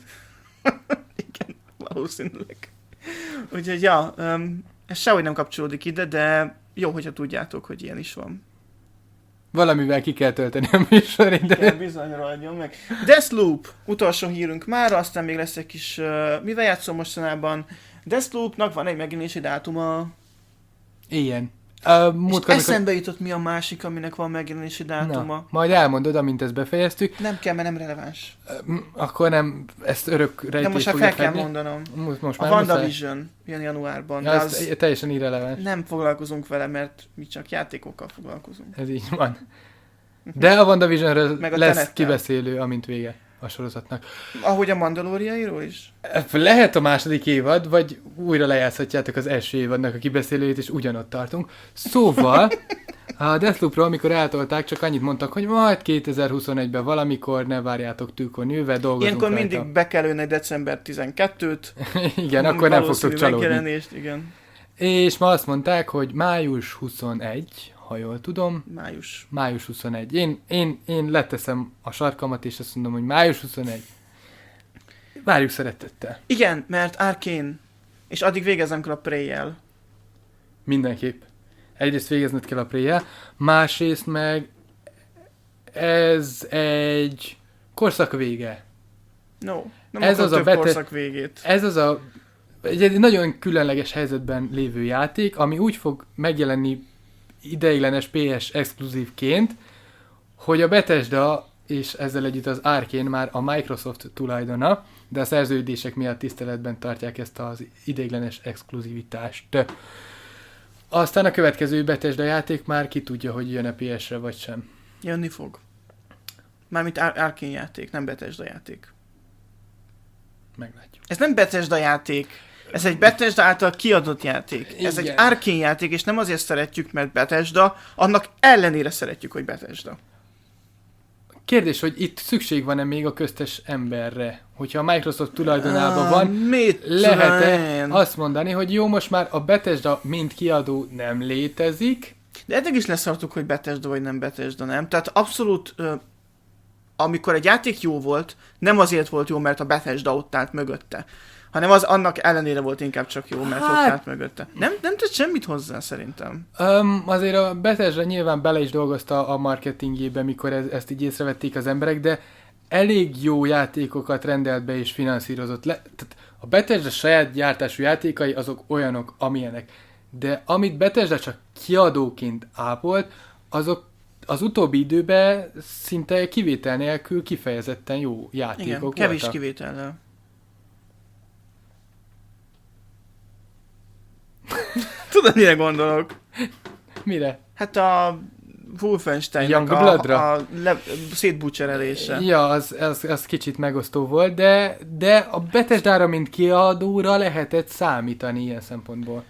Igen, valószínűleg. Úgyhogy ja, um, ez sehogy nem kapcsolódik ide, de jó, hogyha tudjátok, hogy ilyen is van. Valamivel ki kell tölteni a műsoridőt. Kell bizonyra adjon meg. Deathloop, utolsó hírünk már, aztán még lesz egy kis... Uh, mivel játszom mostanában? Deathloopnak van egy megjelenési dátuma. Ilyen. Uh, múltkor, eszembe amikor... jutott mi a másik, aminek van megjelenési dátuma. Na, majd elmondod, amint ezt befejeztük. Nem kell, mert nem releváns. Uh, akkor nem, ezt örök rejtés. De most már fel kell mondanom. Most, most a WandaVision jön januárban. Ja, de az teljesen irreleváns. Nem foglalkozunk vele, mert mi csak játékokkal foglalkozunk. Ez így van. De a WandaVisionről lesz tenettel. Kibeszélő, amint vége a sorozatnak. Ahogy a Mandaloriairól is? Lehet a második évad, vagy újra lejátszhatjátok az első évadnak a kibeszélőjét, és ugyanott tartunk. Szóval, a Deathloopról, amikor eltolták, csak annyit mondtak, hogy majd kétezer-huszonegyben valamikor, ne várjátok tűkön ülve, dolgozunk Ilyenkor rajta. mindig be kell ülni december tizenkettőt. Igen, akkor nem fogtok csalódni. Igen. És ma azt mondták, hogy május huszonegy, ha jól tudom. Május. Május huszonegy. Én, én, én leteszem a sarkamat, és azt mondom, hogy május huszonegy. Várjuk szeretettel. Igen, mert Arcane. És addig végezem kell a Prey-jel. Mindenképp. Egyrészt végezned kell a Prey-jel, másrészt meg ez egy korszak vége. No, nem ez akar az a több bete... korszak végét. Ez az a egy, egy nagyon különleges helyzetben lévő játék, ami úgy fog megjelenni ideiglenes pé es exkluzívként, hogy a Bethesda és ezzel együtt az Arcane már a Microsoft tulajdona, de a szerződések miatt tiszteletben tartják ezt az ideiglenes exkluzivitást. Aztán a következő Bethesda játék már ki tudja, hogy jön-e pé esre vagy sem. Jönni fog. Mármint Ar- Arcane játék, nem Bethesda játék. Meglátjuk. Ez nem Bethesda játék. Ez egy Bethesda által kiadott játék. Igen. Ez egy Arcane játék, és nem azért szeretjük, mert Bethesda, annak ellenére szeretjük, hogy Bethesda. Kérdés, hogy itt szükség van-e még a köztes emberre? Hogyha a Microsoft tulajdonában van, Mit lehet-e azt mondani, hogy jó, most már a Bethesda mint kiadó nem létezik. De eddig is leszartuk, hogy Bethesda vagy nem Bethesda, nem? Tehát abszolút, ö, amikor egy játék jó volt, nem azért volt jó, mert a Bethesda ott állt mögötte, hanem az annak ellenére volt inkább csak jó, mert hát... ott állt mögötte. Nem, nem tett semmit hozzá, szerintem. Um, azért a Bethesda nyilván bele is dolgozta a marketingjébe, mikor ez, ezt így észrevették az emberek, de elég jó játékokat rendelt be és finanszírozott le. Tehát a Bethesda saját gyártású játékai azok olyanok, amilyenek. De amit Bethesda csak kiadóként ápolt, azok az utóbbi időben szinte kivétel nélkül kifejezetten jó játékok Igen, voltak. kevés kivétellel. Tudod, mire gondolok? Mire? Hát a Wolfensteinnek a, a le, szétbúcserelése. Ja, az, az, az kicsit megosztó volt, de, de a Bethesdára, mint kiadóra lehetett számítani ilyen szempontból.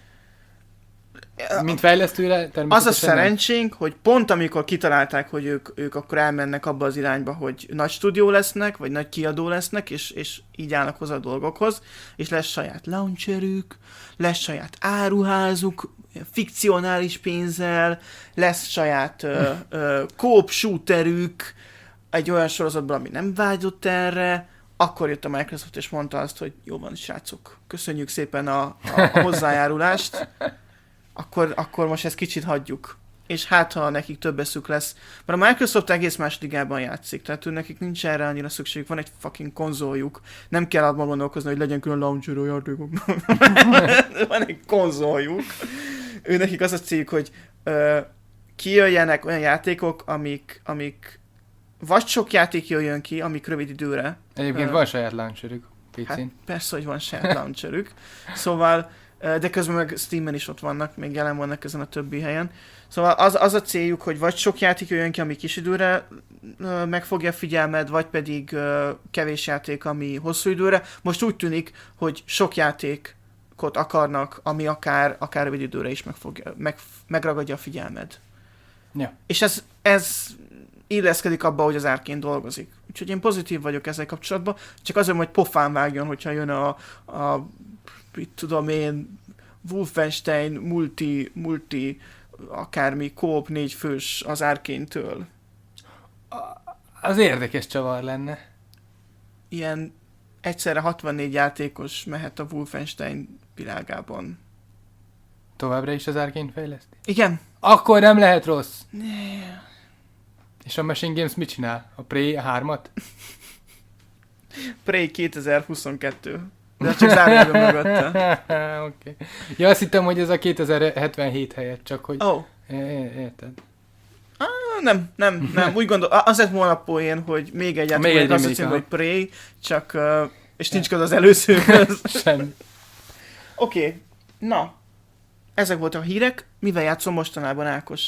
Mint fejlesztőre természetesen. Az a szerencsénk, nem. Hogy pont amikor kitalálták, hogy ők, ők akkor elmennek abba az irányba, hogy nagy stúdió lesznek, vagy nagy kiadó lesznek, és, és így állnak hozzá a dolgokhoz, és lesz saját launcherük, lesz saját áruházuk, fikcionális pénzzel, lesz saját ö, ö, co-op shooterük, egy olyan sorozatban, ami nem vágyott erre, akkor jött a Microsoft, és mondta azt, hogy jó van, srácok, köszönjük szépen a, a, a hozzájárulást, Akkor, akkor most ezt kicsit hagyjuk. És hát, ha nekik több eszük lesz. Mert a Microsoft egész más ligában játszik, tehát ő nekik nincs erre annyira szükségük, van egy fucking konzoljuk. Nem kell abban gondolkozni, hogy legyen külön launcher a játékoknak. Van egy konzoljuk. Ő nekik az a céljuk, hogy ö, kijöjjenek olyan játékok, amik, amik vagy sok játék jöjjön ki, amik rövid időre. Egyébként ö, van saját launcherük pé cén. Hát persze, hogy van saját launcherük. Szóval de közben meg Steamen is ott vannak, még jelen vannak ezen a többi helyen. Szóval az, az a céljuk, hogy vagy sok játék jöjjön ki, ami kis időre uh, megfogja a figyelmed, vagy pedig uh, kevés játék, ami hosszú időre. Most úgy tűnik, hogy sok játékot akarnak, ami akár, akár rövid időre is megfogja, meg, megragadja a figyelmed. Ja. És ez, ez illeszkedik abba, hogy az Arkane dolgozik. Úgyhogy én pozitív vagyok ezzel kapcsolatban, csak azért, hogy pofán vágjon, hogyha jön a, a mit tudom én, Wolfenstein multi, multi, akármi, co-op négy fős az Arkane-től. Az érdekes csavar lenne. Ilyen egyszerre hatvannégy játékos mehet a Wolfenstein világában. Továbbra is az Arkane fejleszti? Igen. Akkor nem lehet rossz. Ne. És a Machine Games mit csinál? A Prey hármat? Prey kétezer-huszonkettő. De csak zárjában mögötte. Oké. Okay. Ja, azt hittem, hogy ez a kétezer-hetvenhét helyett, csak hogy... Ó. Oh. Érted? Ah, nem, nem, nem. Úgy gondol, az lett volna poén, hogy még egy játék, egy azt hiszem, hogy Prey, csak... Uh, és nincs köz az előzőhöz. Semmi. Oké, okay. Na. Ezek voltak a hírek. Mivel játszom mostanában, Ákos?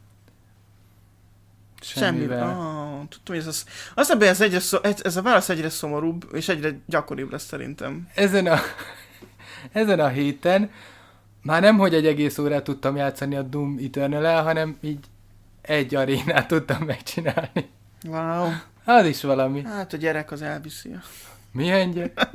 Semmivel. Semmi. Ah, tudtam, hogy ez, az, az ebben ez, egyre szó, ez, ez a válasz egyre szomorúbb, és egyre gyakoribb lesz szerintem. Ezen a, ezen a héten már nem, hogy egy egész órát tudtam játszani a Doom Eternal-el, hanem így egy arénát tudtam megcsinálni. Wow. Az is valami. Hát a gyerek az elviszi. Milyen gyerek?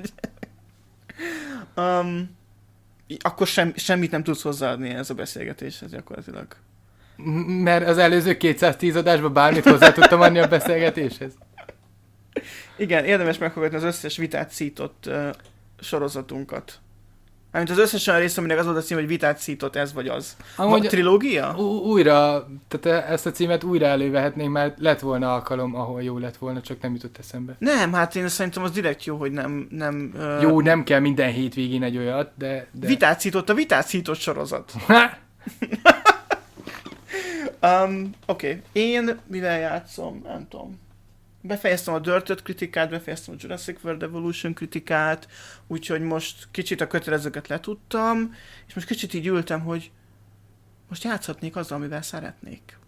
um, akkor sem, semmit nem tudsz hozzáadni ez a beszélgetéshez gyakorlatilag. Mert az előző kétszáztíz adásban bármit hozzá tudtam adni a beszélgetéshez. Igen, érdemes meghallgatni az összes vitát szított uh, sorozatunkat. Mármint az összes olyan rész, aminek az volt a cím, hogy vitát szított ez vagy az. Amúgy, a trilógia? Újra, tehát ezt a címet újra elővehetnénk, mert lett volna alkalom, ahol jó lett volna, csak nem jutott eszembe. Nem, hát én szerintem az direkt jó, hogy nem... nem uh... Jó, nem kell minden hétvégén egy olyat, de... de... Vitát szított, a vitát szított sorozat. um, Oké, okay. Én mivel játszom, nem tudom. Befejeztem a Dirt kritikát, befejeztem a Jurassic World Evolution kritikát, úgyhogy most kicsit a kötelezőket letudtam, és most kicsit így ültem, hogy most játszhatnék azzal, amivel szeretnék.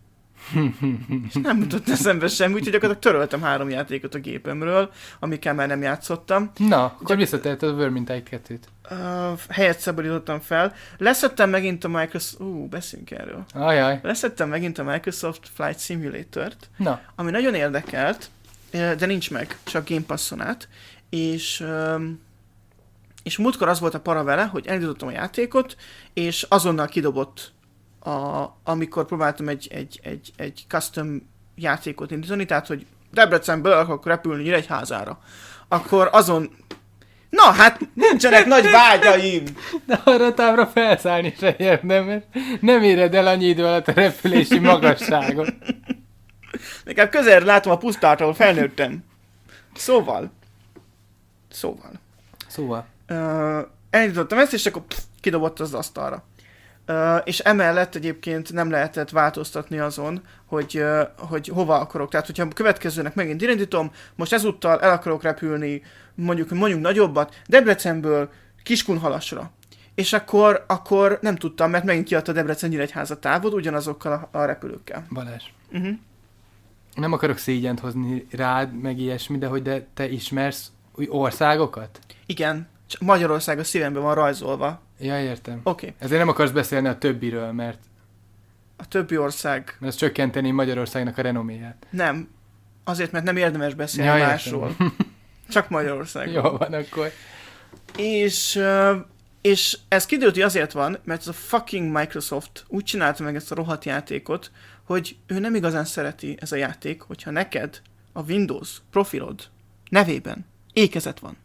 És nem jutott eszembe semmi, úgyhogy gyakorlatilag töröltem három játékot a gépemről, amikkel már nem játszottam. Na, akkor visszateheted a Vermintide kettőt. Uh, helyet szabadítottam fel. Leszettem megint a Microsoft... Ú, uh, beszéljünk erről. Ajaj. Leszettem megint a Microsoft Flight Simulator-t, Na. ami nagyon érdekelt, de nincs meg, csak Game Passon át. És, um, és múltkor az volt a para vele, hogy elindítottam a játékot, és azonnal kidobott, a, amikor próbáltam egy, egy, egy, egy custom játékot indítani, tehát, hogy Debrecenből akarok repülni Nyíregyházára. Akkor azon... Na, hát nincsenek nagy vágyaim! De arra távra felszállni se érdemes. Nem éred el annyi idő alatt a repülési magasságot. Nekem közel látom a pusztát, ahol felnőttem. Szóval. Szóval. Szóval. Uh, elindítottam ezt, és akkor pff, kidobott az asztalra. Uh, és emellett egyébként nem lehetett változtatni azon, hogy, uh, hogy hova akarok. Tehát, hogyha a következőnek megint irányítom, most ezúttal el akarok repülni, mondjuk, mondjuk nagyobbat, Debrecenből Kiskunhalasra. És akkor, akkor nem tudtam, mert megint kiadta a Debrecen-Nyíregyháza távot, ugyanazokkal a, a repülőkkel. Balázs. Uh-huh. Nem akarok szégyent hozni rád, meg ilyesmi, de hogy de te ismersz új országokat? Igen, csak Magyarország a szívemben van rajzolva. Ja, értem. Oké. Okay. Ezért nem akarsz beszélni a többiről, mert A többi ország... ez csökkenteni Magyarországnak a renoméját. Nem. Azért, mert nem érdemes beszélni Ja, másról. Csak Magyarország. Jó van, akkor. És, uh, és ez kiderült, hogy azért van, mert ez a fucking Microsoft úgy csinálta meg ezt a rohadt játékot, hogy ő nem igazán szereti ez a játék, hogyha neked a Windows profilod nevében ékezet van.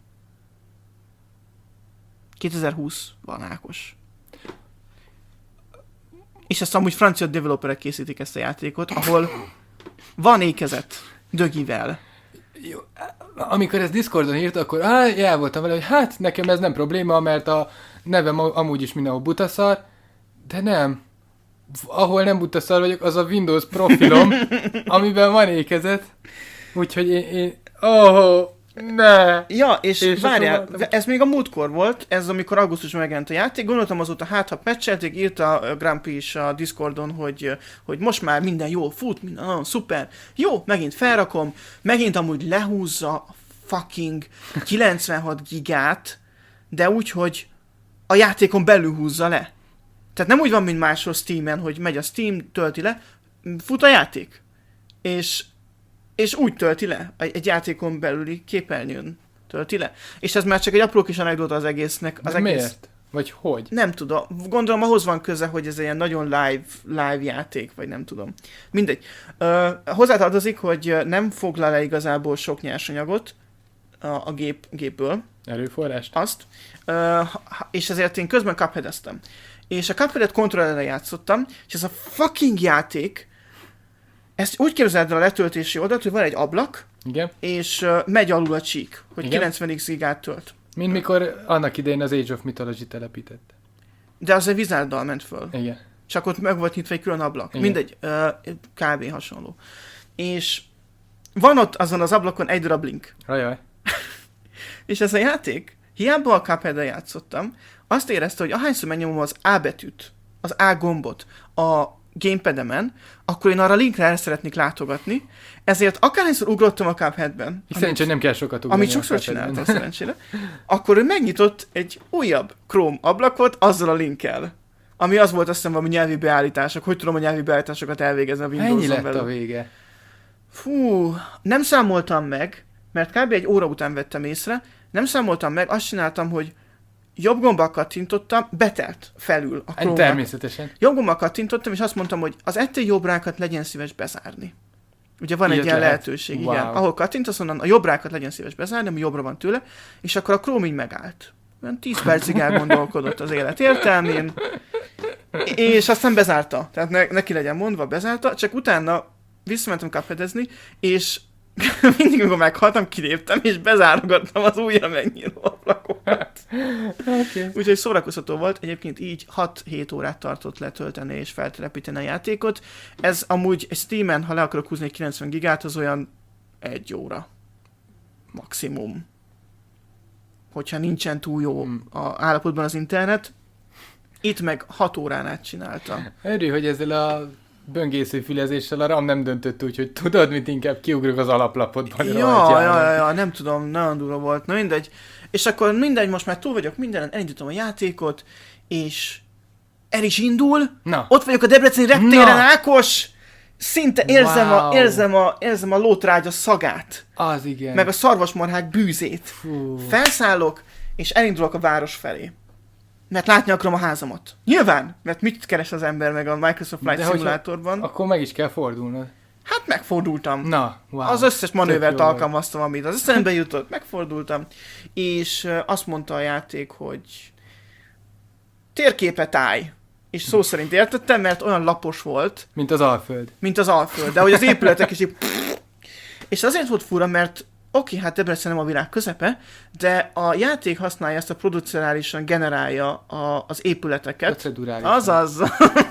kétezer-húsz van, Ákos. És ezt amúgy francia developerek készítik ezt a játékot, ahol van ékezet dögivel. Jó. Amikor ezt Discordon írt, akkor á, el voltam vele, hogy hát nekem ez nem probléma, mert a nevem amúgy is mindenhol butaszar, de nem. Ahol nem butaszar vagyok, az a Windows profilom, amiben van ékezet. Úgyhogy én... én oh, ne! Ja, és, és várjál, voltam... ez még a múltkor volt, ez amikor augusztusban megjelent a játék, gondoltam azóta hát, ha patchelték, írta Grumpy is a Discordon, hogy, hogy most már minden jól fut, minden nagyon szuper. Jó, megint felrakom, megint amúgy lehúzza a fucking kilencvenhat gigát, de úgy, hogy a játékon belül húzza le. Tehát nem úgy van, mint máshol Steamen, hogy megy a Steam, tölti le, fut a játék. És és úgy tölti le, egy játékon belüli képernyőn tölti le. És ez már csak egy apró kis anekdóta az egésznek. Az egész... Miért? Vagy hogy? Nem tudom. Gondolom ahhoz van köze, hogy ez egy ilyen nagyon live, live játék, vagy nem tudom. Mindegy. Uh, hozzátartozik, hogy nem foglal le igazából sok nyersanyagot a, a gép, gépből. Erőforrást? Azt. Uh, és ezért én közben Cuphead-eztem. És a Cuphead-et kontrollerre játszottam, és ez a fucking játék, ezt úgy képzeld el a letöltési oldalt, hogy van egy ablak, igen. És uh, megy alul a csík, hogy igen. kilencven x gigát tölt. Mint mikor annak idején az Age of Mythology telepítette. De az egy Wizarddal ment föl. Igen. Csak ott meg volt nyitva egy külön ablak. Igen. Mindegy, uh, kb. Hasonló. És van ott azon az ablakon egy darab link. Ajaj. És ez a játék, hiába a Cuphead-del játszottam, azt érezte, hogy ahányszor megnyomom az A betűt, az A gombot a gamepademen, akkor én arra linkre el szeretnék látogatni, ezért akárhányszor ugrottam a Cupheadben, szerencsére nem kell sokat ugrani. Amit sokszor csináltam szerencsére, akkor ő megnyitott egy újabb Chrome ablakot azzal a linkkel. Ami az volt, azt hiszem, valami nyelvi beállítások. Hogy tudom a nyelvi beállításokat elvégezni a Windows-on belül. Ennyi lett belül. a vége. Fú, nem számoltam meg, mert kb. Egy óra után vettem észre, nem számoltam meg, azt csináltam, hogy jobb gombbal kattintottam, betelt felül a Chrome-nak. Természetesen. Jobb gombbal kattintottam, és azt mondtam, hogy az ettől jobb rákat legyen szíves bezárni. Ugye van Ilyet egy ilyen lehet. lehetőség, Wow. igen. Ahol kattintasz, onnan a jobb rákat legyen szíves bezárni, ami jobbra van tőle, és akkor a Chrome így megállt. Olyan tíz percig elgondolkodott az élet értelmén, és aztán bezárta. Tehát ne, neki legyen mondva, bezárta, csak utána visszamentem Cupheadezni, és mindig, amikor meghaltam, kiléptem, és bezárogattam az újra megnyíló ablakokat. Okay. Úgyhogy szórakoztató volt, egyébként így hat-hét órát tartott letölteni és feltelepíteni a játékot. Ez amúgy Steamen, ha le akarok húzni egy kilencven gigát, az olyan egy óra. Maximum. Hogyha nincsen túl jó hmm. a állapotban az internet. Itt meg hat órán át csinálta. Örül, hogy ezzel a böngésző fülezéssel a RAM nem döntött úgy, hogy tudod, mint inkább kiugrok az alaplapodban. Ja, ja, ja, ja, nem tudom, nagyon durva volt, na mindegy. És akkor mindegy, most már túl vagyok mindenen, elindítom a játékot, és el is indul. Na. Ott vagyok a Debreceni reptéren, Ákos! Szinte érzem, Wow. a, érzem, a, érzem a lótrágya szagát. Az igen. Meg a szarvasmarhák bűzét. Fú. Felszállok, és elindulok a város felé. Mert látni akarom a házamat. Nyilván, mert mit keres az ember meg a Microsoft Flight De Simulatorban? Akkor meg is kell fordulnod. Hát megfordultam. Na, wow. Az összes manővert Tök jó alkalmaztam, amit az eszembe jutott, megfordultam, és uh, azt mondta a játék, hogy térképet állj. És szó szerint értettem, mert olyan lapos volt, Mint az Alföld. mint az Alföld, de hogy az épületek is így... És azért volt fura, mert oké, hát Debrecen nem a világ közepe, de a játék használja ezt a procedurálisan generálja a, az épületeket. Procedurálisan. Azaz.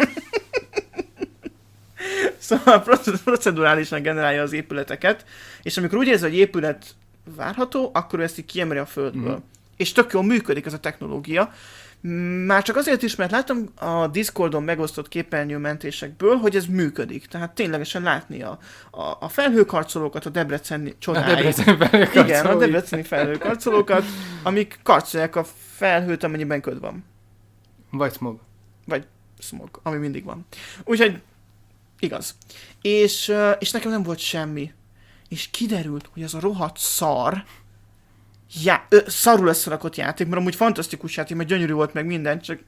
Szóval procedurálisan generálja az épületeket, és amikor úgy érzi, hogy épület várható, akkor ő ezt így kiemeli a földből. Mm. És tök jól működik ez a technológia. Már csak azért is, mert láttam a Discordon megosztott képernyőmentésekből, hogy ez működik. Tehát ténylegesen látni a, a, a felhőkarcolókat, a Debreceni csodáit. A Debreceni felhőkarcolóit. Igen, a Debreceni felhőkarcolókat, amik karcolják a felhőt, amennyiben köd van. Vagy smog. Vagy smog, ami mindig van. Úgyhogy igaz. És, és nekem nem volt semmi. És kiderült, hogy az a rohadt szar, já, ö, szarul összerakott játék, mert amúgy fantasztikus játék, mert gyönyörű volt meg minden, csak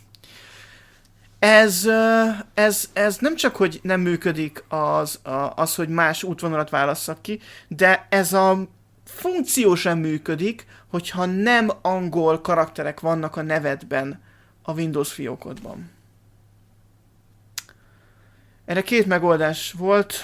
ez, ez, ez nem csak, hogy nem működik az, az, hogy más útvonalat válasszak ki, de ez a funkció sem működik, hogyha nem angol karakterek vannak a nevedben a Windows fiókodban. Erre két megoldás volt.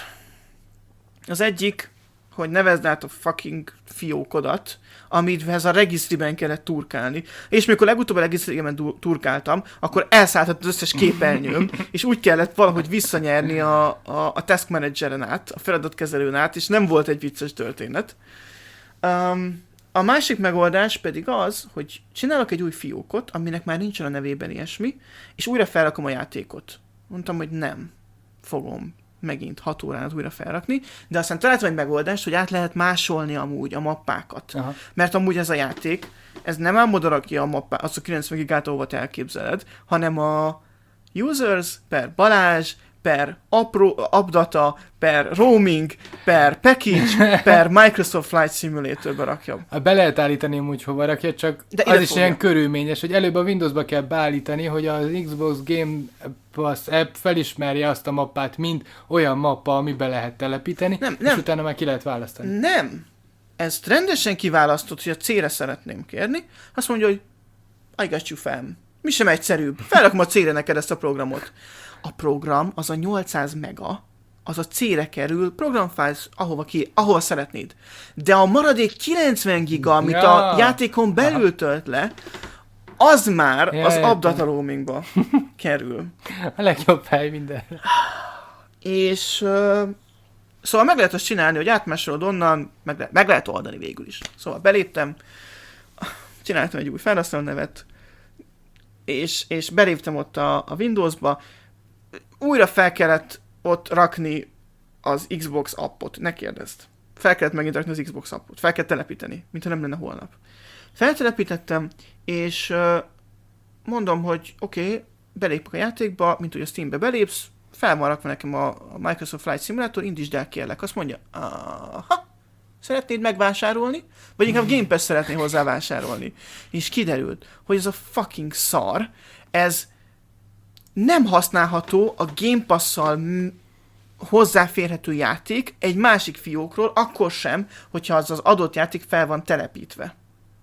Az egyik, hogy nevezd át a fucking fiókodat, amihez a regisztriben kellett turkálni. És mikor legutóbb a regisztriben turkáltam, akkor elszálltott az összes képernyőm, és úgy kellett valahogy visszanyerni a, a, a task manageren át, a feladatkezelőn át, és nem volt egy vicces történet. Um, a másik megoldás pedig az, hogy csinálok egy új fiókot, aminek már nincsen a nevében ilyesmi, és újra felrakom a játékot. Mondtam, hogy nem fogom megint hat órán át újra felrakni, de aztán találtam egy megoldást, hogy át lehet másolni amúgy a mappákat. Aha. Mert amúgy ez a játék, ez nem ám oda rakja a mappát, azt a kilencven gigát, ahova te elképzeled, hanem a users per Balázs, per apró, updata, per roaming, per package, per Microsoft Flight Simulatorbe rakja. Be lehet állítani úgy, hova rakja, csak de az is fogja. ilyen körülményes, hogy előbb a Windowsba kell beállítani, hogy az Xbox Game Pass app felismerje azt a mappát, mint olyan mappa, amibe lehet telepíteni, nem, és nem. utána már ki lehet választani. Nem. Ezt rendesen kiválasztott, hogy a C-re szeretném kérni. Azt mondja, hogy I got you, fam. Mi sem egyszerűbb. Felrakom a C-re neked ezt a programot. A program, az a nyolcszáz mega, az a C-re kerül, program files, ahova, ki, ahova szeretnéd. De a maradék kilencven giga, amit ja. a játékon belül tölt le, az már ja, az updata roamingba kerül. A legjobb hely minden. És uh, szóval meg lehet azt csinálni, hogy átmásolod onnan, meg, le, meg lehet oldani végül is. Szóval beléptem, csináltam egy új felhasználó nevet, és, és beléptem ott a, a Windowsba, újra fel kellett ott rakni az Xbox appot, ne kérdezd. Fel kellett megint rakni az Xbox appot, fel kellett telepíteni, mintha nem lenne holnap. Feltelepítettem, és uh, mondom, hogy oké, okay, belépek a játékba, mint hogy a Steambe belépsz, fel van rakva nekem a, a Microsoft Flight Simulator, indítsd el kérlek. Azt mondja, aha, szeretnéd megvásárolni? Vagy inkább Game Pass szeretnél hozzá vásárolni? És kiderült, hogy ez a fucking szar, ez nem használható a Game Pass-szal m- hozzáférhető játék egy másik fiókról, akkor sem, hogyha az az adott játék fel van telepítve.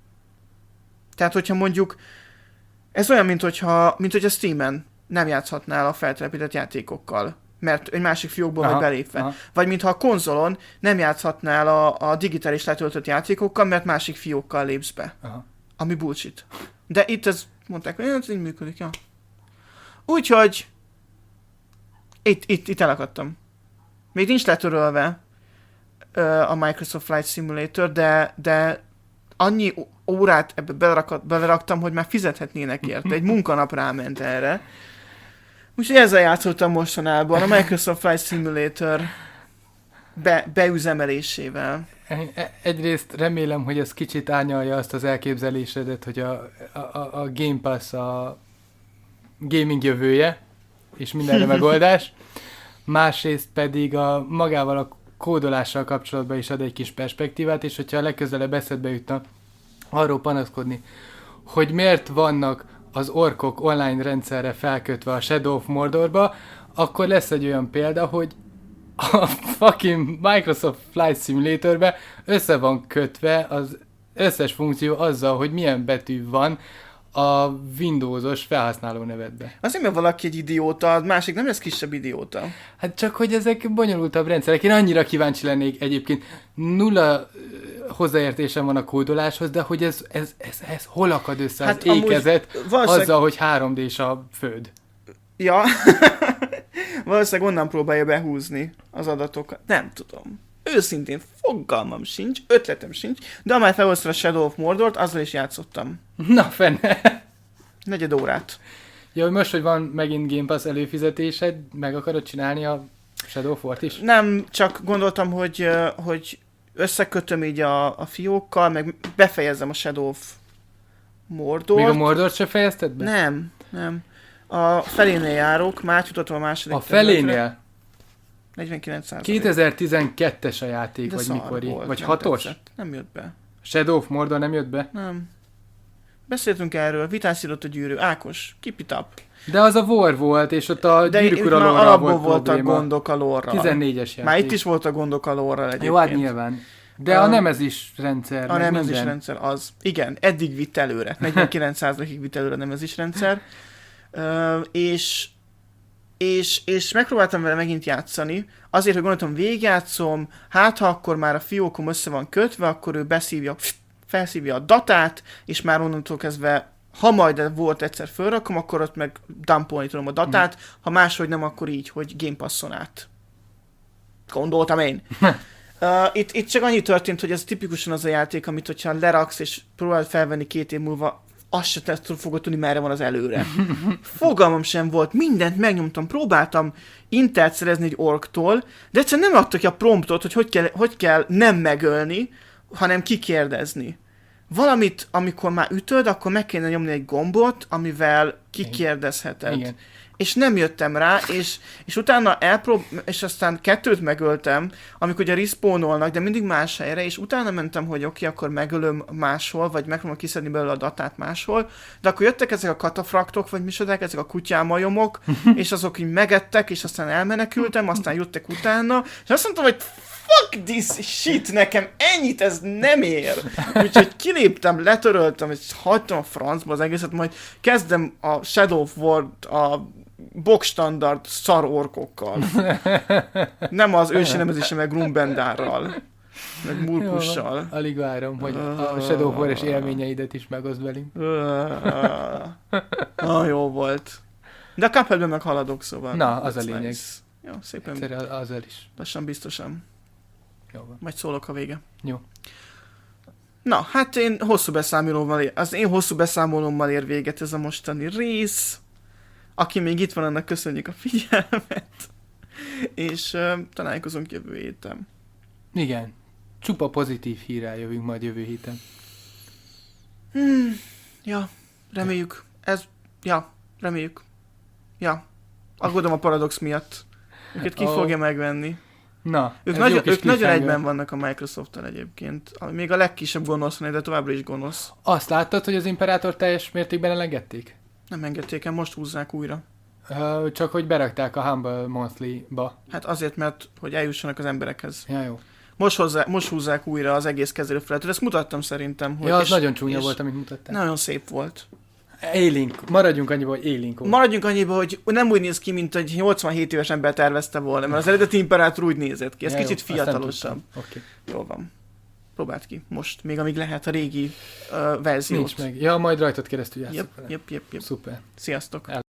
Tehát, hogyha mondjuk, ez olyan, mint hogyha, mint hogy a Steamen nem játszhatnál a feltelepített játékokkal, mert egy másik fiókból aha, vagy belépve. Aha. Vagy mintha a konzolon nem játszhatnál a, a digitális letöltött játékokkal, mert másik fiókkal lépsz be. Aha. Ami bullshit. De itt ez, mondták, hogy ez így működik, ja. Úgyhogy itt, itt, itt elakadtam. Még nincs letörölve uh, a Microsoft Flight Simulator, de, de annyi órát ebbe belerakat, beleraktam, hogy már fizethetnének érte. Egy munkanap ráment erre. Úgyhogy ezzel játszottam mostanában, a Microsoft Flight Simulator be, beüzemelésével. Egyrészt remélem, hogy ez kicsit árnyalja azt az elképzelésedet, hogy a, a, a Game Pass a gaming jövője, és mindenre megoldás. Másrészt pedig a magával a kódolással kapcsolatban is ad egy kis perspektívát, és hogyha a legközelebb eszedbe jutna arról panaszkodni, hogy miért vannak az orkok online rendszerre felkötve a Shadow of Mordorba, akkor lesz egy olyan példa, hogy a fucking Microsoft Flight Simulatorbe össze van kötve az összes funkció azzal, hogy milyen betű van a Windowsos felhasználó nevedbe. Azért, mert valaki egy idióta, a másik nem lesz kisebb idióta. Hát csak, hogy ezek bonyolultabb rendszerek. Én annyira kíváncsi lennék egyébként. Nulla hozzáértésem van a kódoláshoz, de hogy ez, ez, ez, ez hol akad össze hát az ékezet valószínűleg... azzal, hogy három dés a föld. Ja, valószínűleg onnan próbálja behúzni az adatokat. Nem tudom. Őszintén fogalmam sincs, ötletem sincs, de amely felhozta a Shadow of Mordort, azzal is játszottam. Na fenne. Negyed órát. Ja, most, hogy van megint Game Pass előfizetésed, meg akarod csinálni a Shadow of War-t is? Nem, csak gondoltam, hogy, hogy összekötöm így a, a fiókkal, meg befejezem a Shadow of Mordort. Még a Mordort se fejezted be? Nem, nem. A felénél járok, már jutottam a második A felénél? negyvenkilenc százalék. kétezer-tizenkettes a játék, de vagy mikori? Volt, vagy nem hatos? Tetszett. Nem jött be. Shadow of Mordor nem jött be? Nem. Beszéltünk erről, vitánszított a gyűrű. Ákos, keep it up. De az a War volt, és ott a de Gyűrűk Ura lore-ral volt voltak gondok a lore-ral. tizennégyes játék. Már itt is voltak gondok a lore-ral egyébként. Jó, hát nyilván. De a, a nemezis rendszer. A nemezis rendszer az. Igen, eddig vitt előre. negyvenkilenc százalékig vitt előre a nemezis rendszer. Uh, és, és, és megpróbáltam vele megint játszani. Azért, hogy gondoltam, végigjátszom, hát ha akkor már a fiókom össze van kötve, akkor ő beszívja, felszívja a datát, és már onnantól kezdve, ha majd volt egyszer fölrakom, akkor ott meg dumpolni tudom a datát, hmm. ha máshogy nem, akkor így, hogy Game Passon át. Gondoltam én. uh, itt, itt csak annyi történt, hogy ez tipikusan az a játék, amit hogyha leraksz, és próbálod felvenni két év múlva, azt se tesz, fogod tudni, merre van az előre. Fogalmam sem volt, mindent megnyomtam, próbáltam intelt szerezni egy orktól, de egyszerűen nem adtak ki a promptot, hogy hogy kell, hogy kell nem megölni, hanem kikérdezni. Valamit, amikor már ütöd, akkor meg kéne nyomni egy gombot, amivel kikérdezheted. Igen. És nem jöttem rá, és, és utána elprób... és aztán kettőt megöltem, amikor ugye respawnolnak, de mindig más helyre, és utána mentem, hogy oké, okay, akkor megölöm máshol, vagy megpróbálom kiszedni belőle a datát máshol, de akkor jöttek ezek a katafraktok, vagy misodák, ezek a kutyámajomok, és azok így megettek, és aztán elmenekültem, aztán jöttek utána, és azt mondtam, hogy fuck this shit, nekem ennyit ez nem ér. Úgyhogy kiléptem, letöröltem, és hagytam a francba az egészet, majd kezdem a Shadow of War a box standard szar orkokkal. Nem az ősi nemezése, meg Grumbendárral. Meg Murkussal. Jó, alig várom, hogy a Shadow of War-es élményeidet is megoszd velünk. Ah, jó volt. De a Cupheadben meg haladok, szóval. Na, az a lényeg. Nice. Jó, szépen. Egyszerűen azzal is. Lassan biztosan. Jó van. Majd szólok a vége. Jó. Na, hát én hosszú beszámolómmal ér, az én hosszú beszámolómmal ér véget ez a mostani rész. Aki még itt van, annak köszönjük a figyelmet. És uh, találkozunk jövő héten. Igen. Csupa pozitív hírrel jövünk majd jövő héten. Hmm, ja, reméljük. Ez, ja, reméljük. Ja, aggódom a Paradox miatt. Őket ki oh. fogja megvenni. Na, ők nagyon, ők nagyon egyben vannak a Microsoft-tal egyébként. Még a legkisebb gonosz, de továbbra is gonosz. Azt láttad, hogy az Imperátor teljes mértékben elengedték? Nem engedték el, most húzzák újra. Uh, csak hogy berakták a Humble Monthly-ba. Hát azért, mert hogy eljussanak az emberekhez. Ja, jó. Most, hozzá, most húzzák újra az egész kezelőfelületet. Ezt mutattam szerintem. Hogy ja, az és, nagyon csúnya volt, amit mutattál. Nagyon szép volt. A-Link. Maradjunk annyiba, hogy A-Link volt. Maradjunk annyiba, hogy nem úgy néz ki, mint egy nyolcvanhét éves ember tervezte volna, mert az eredeti Imperátor úgy nézett ki. Ez ja, kicsit jó, fiatalosabb. Okay. Jól van. Próbáld ki most, még amíg lehet a régi uh, verziót. Nincs meg. Ja, majd rajtad keresztül játszok. Jep, jep, jep, jep. Szuper. Sziasztok. El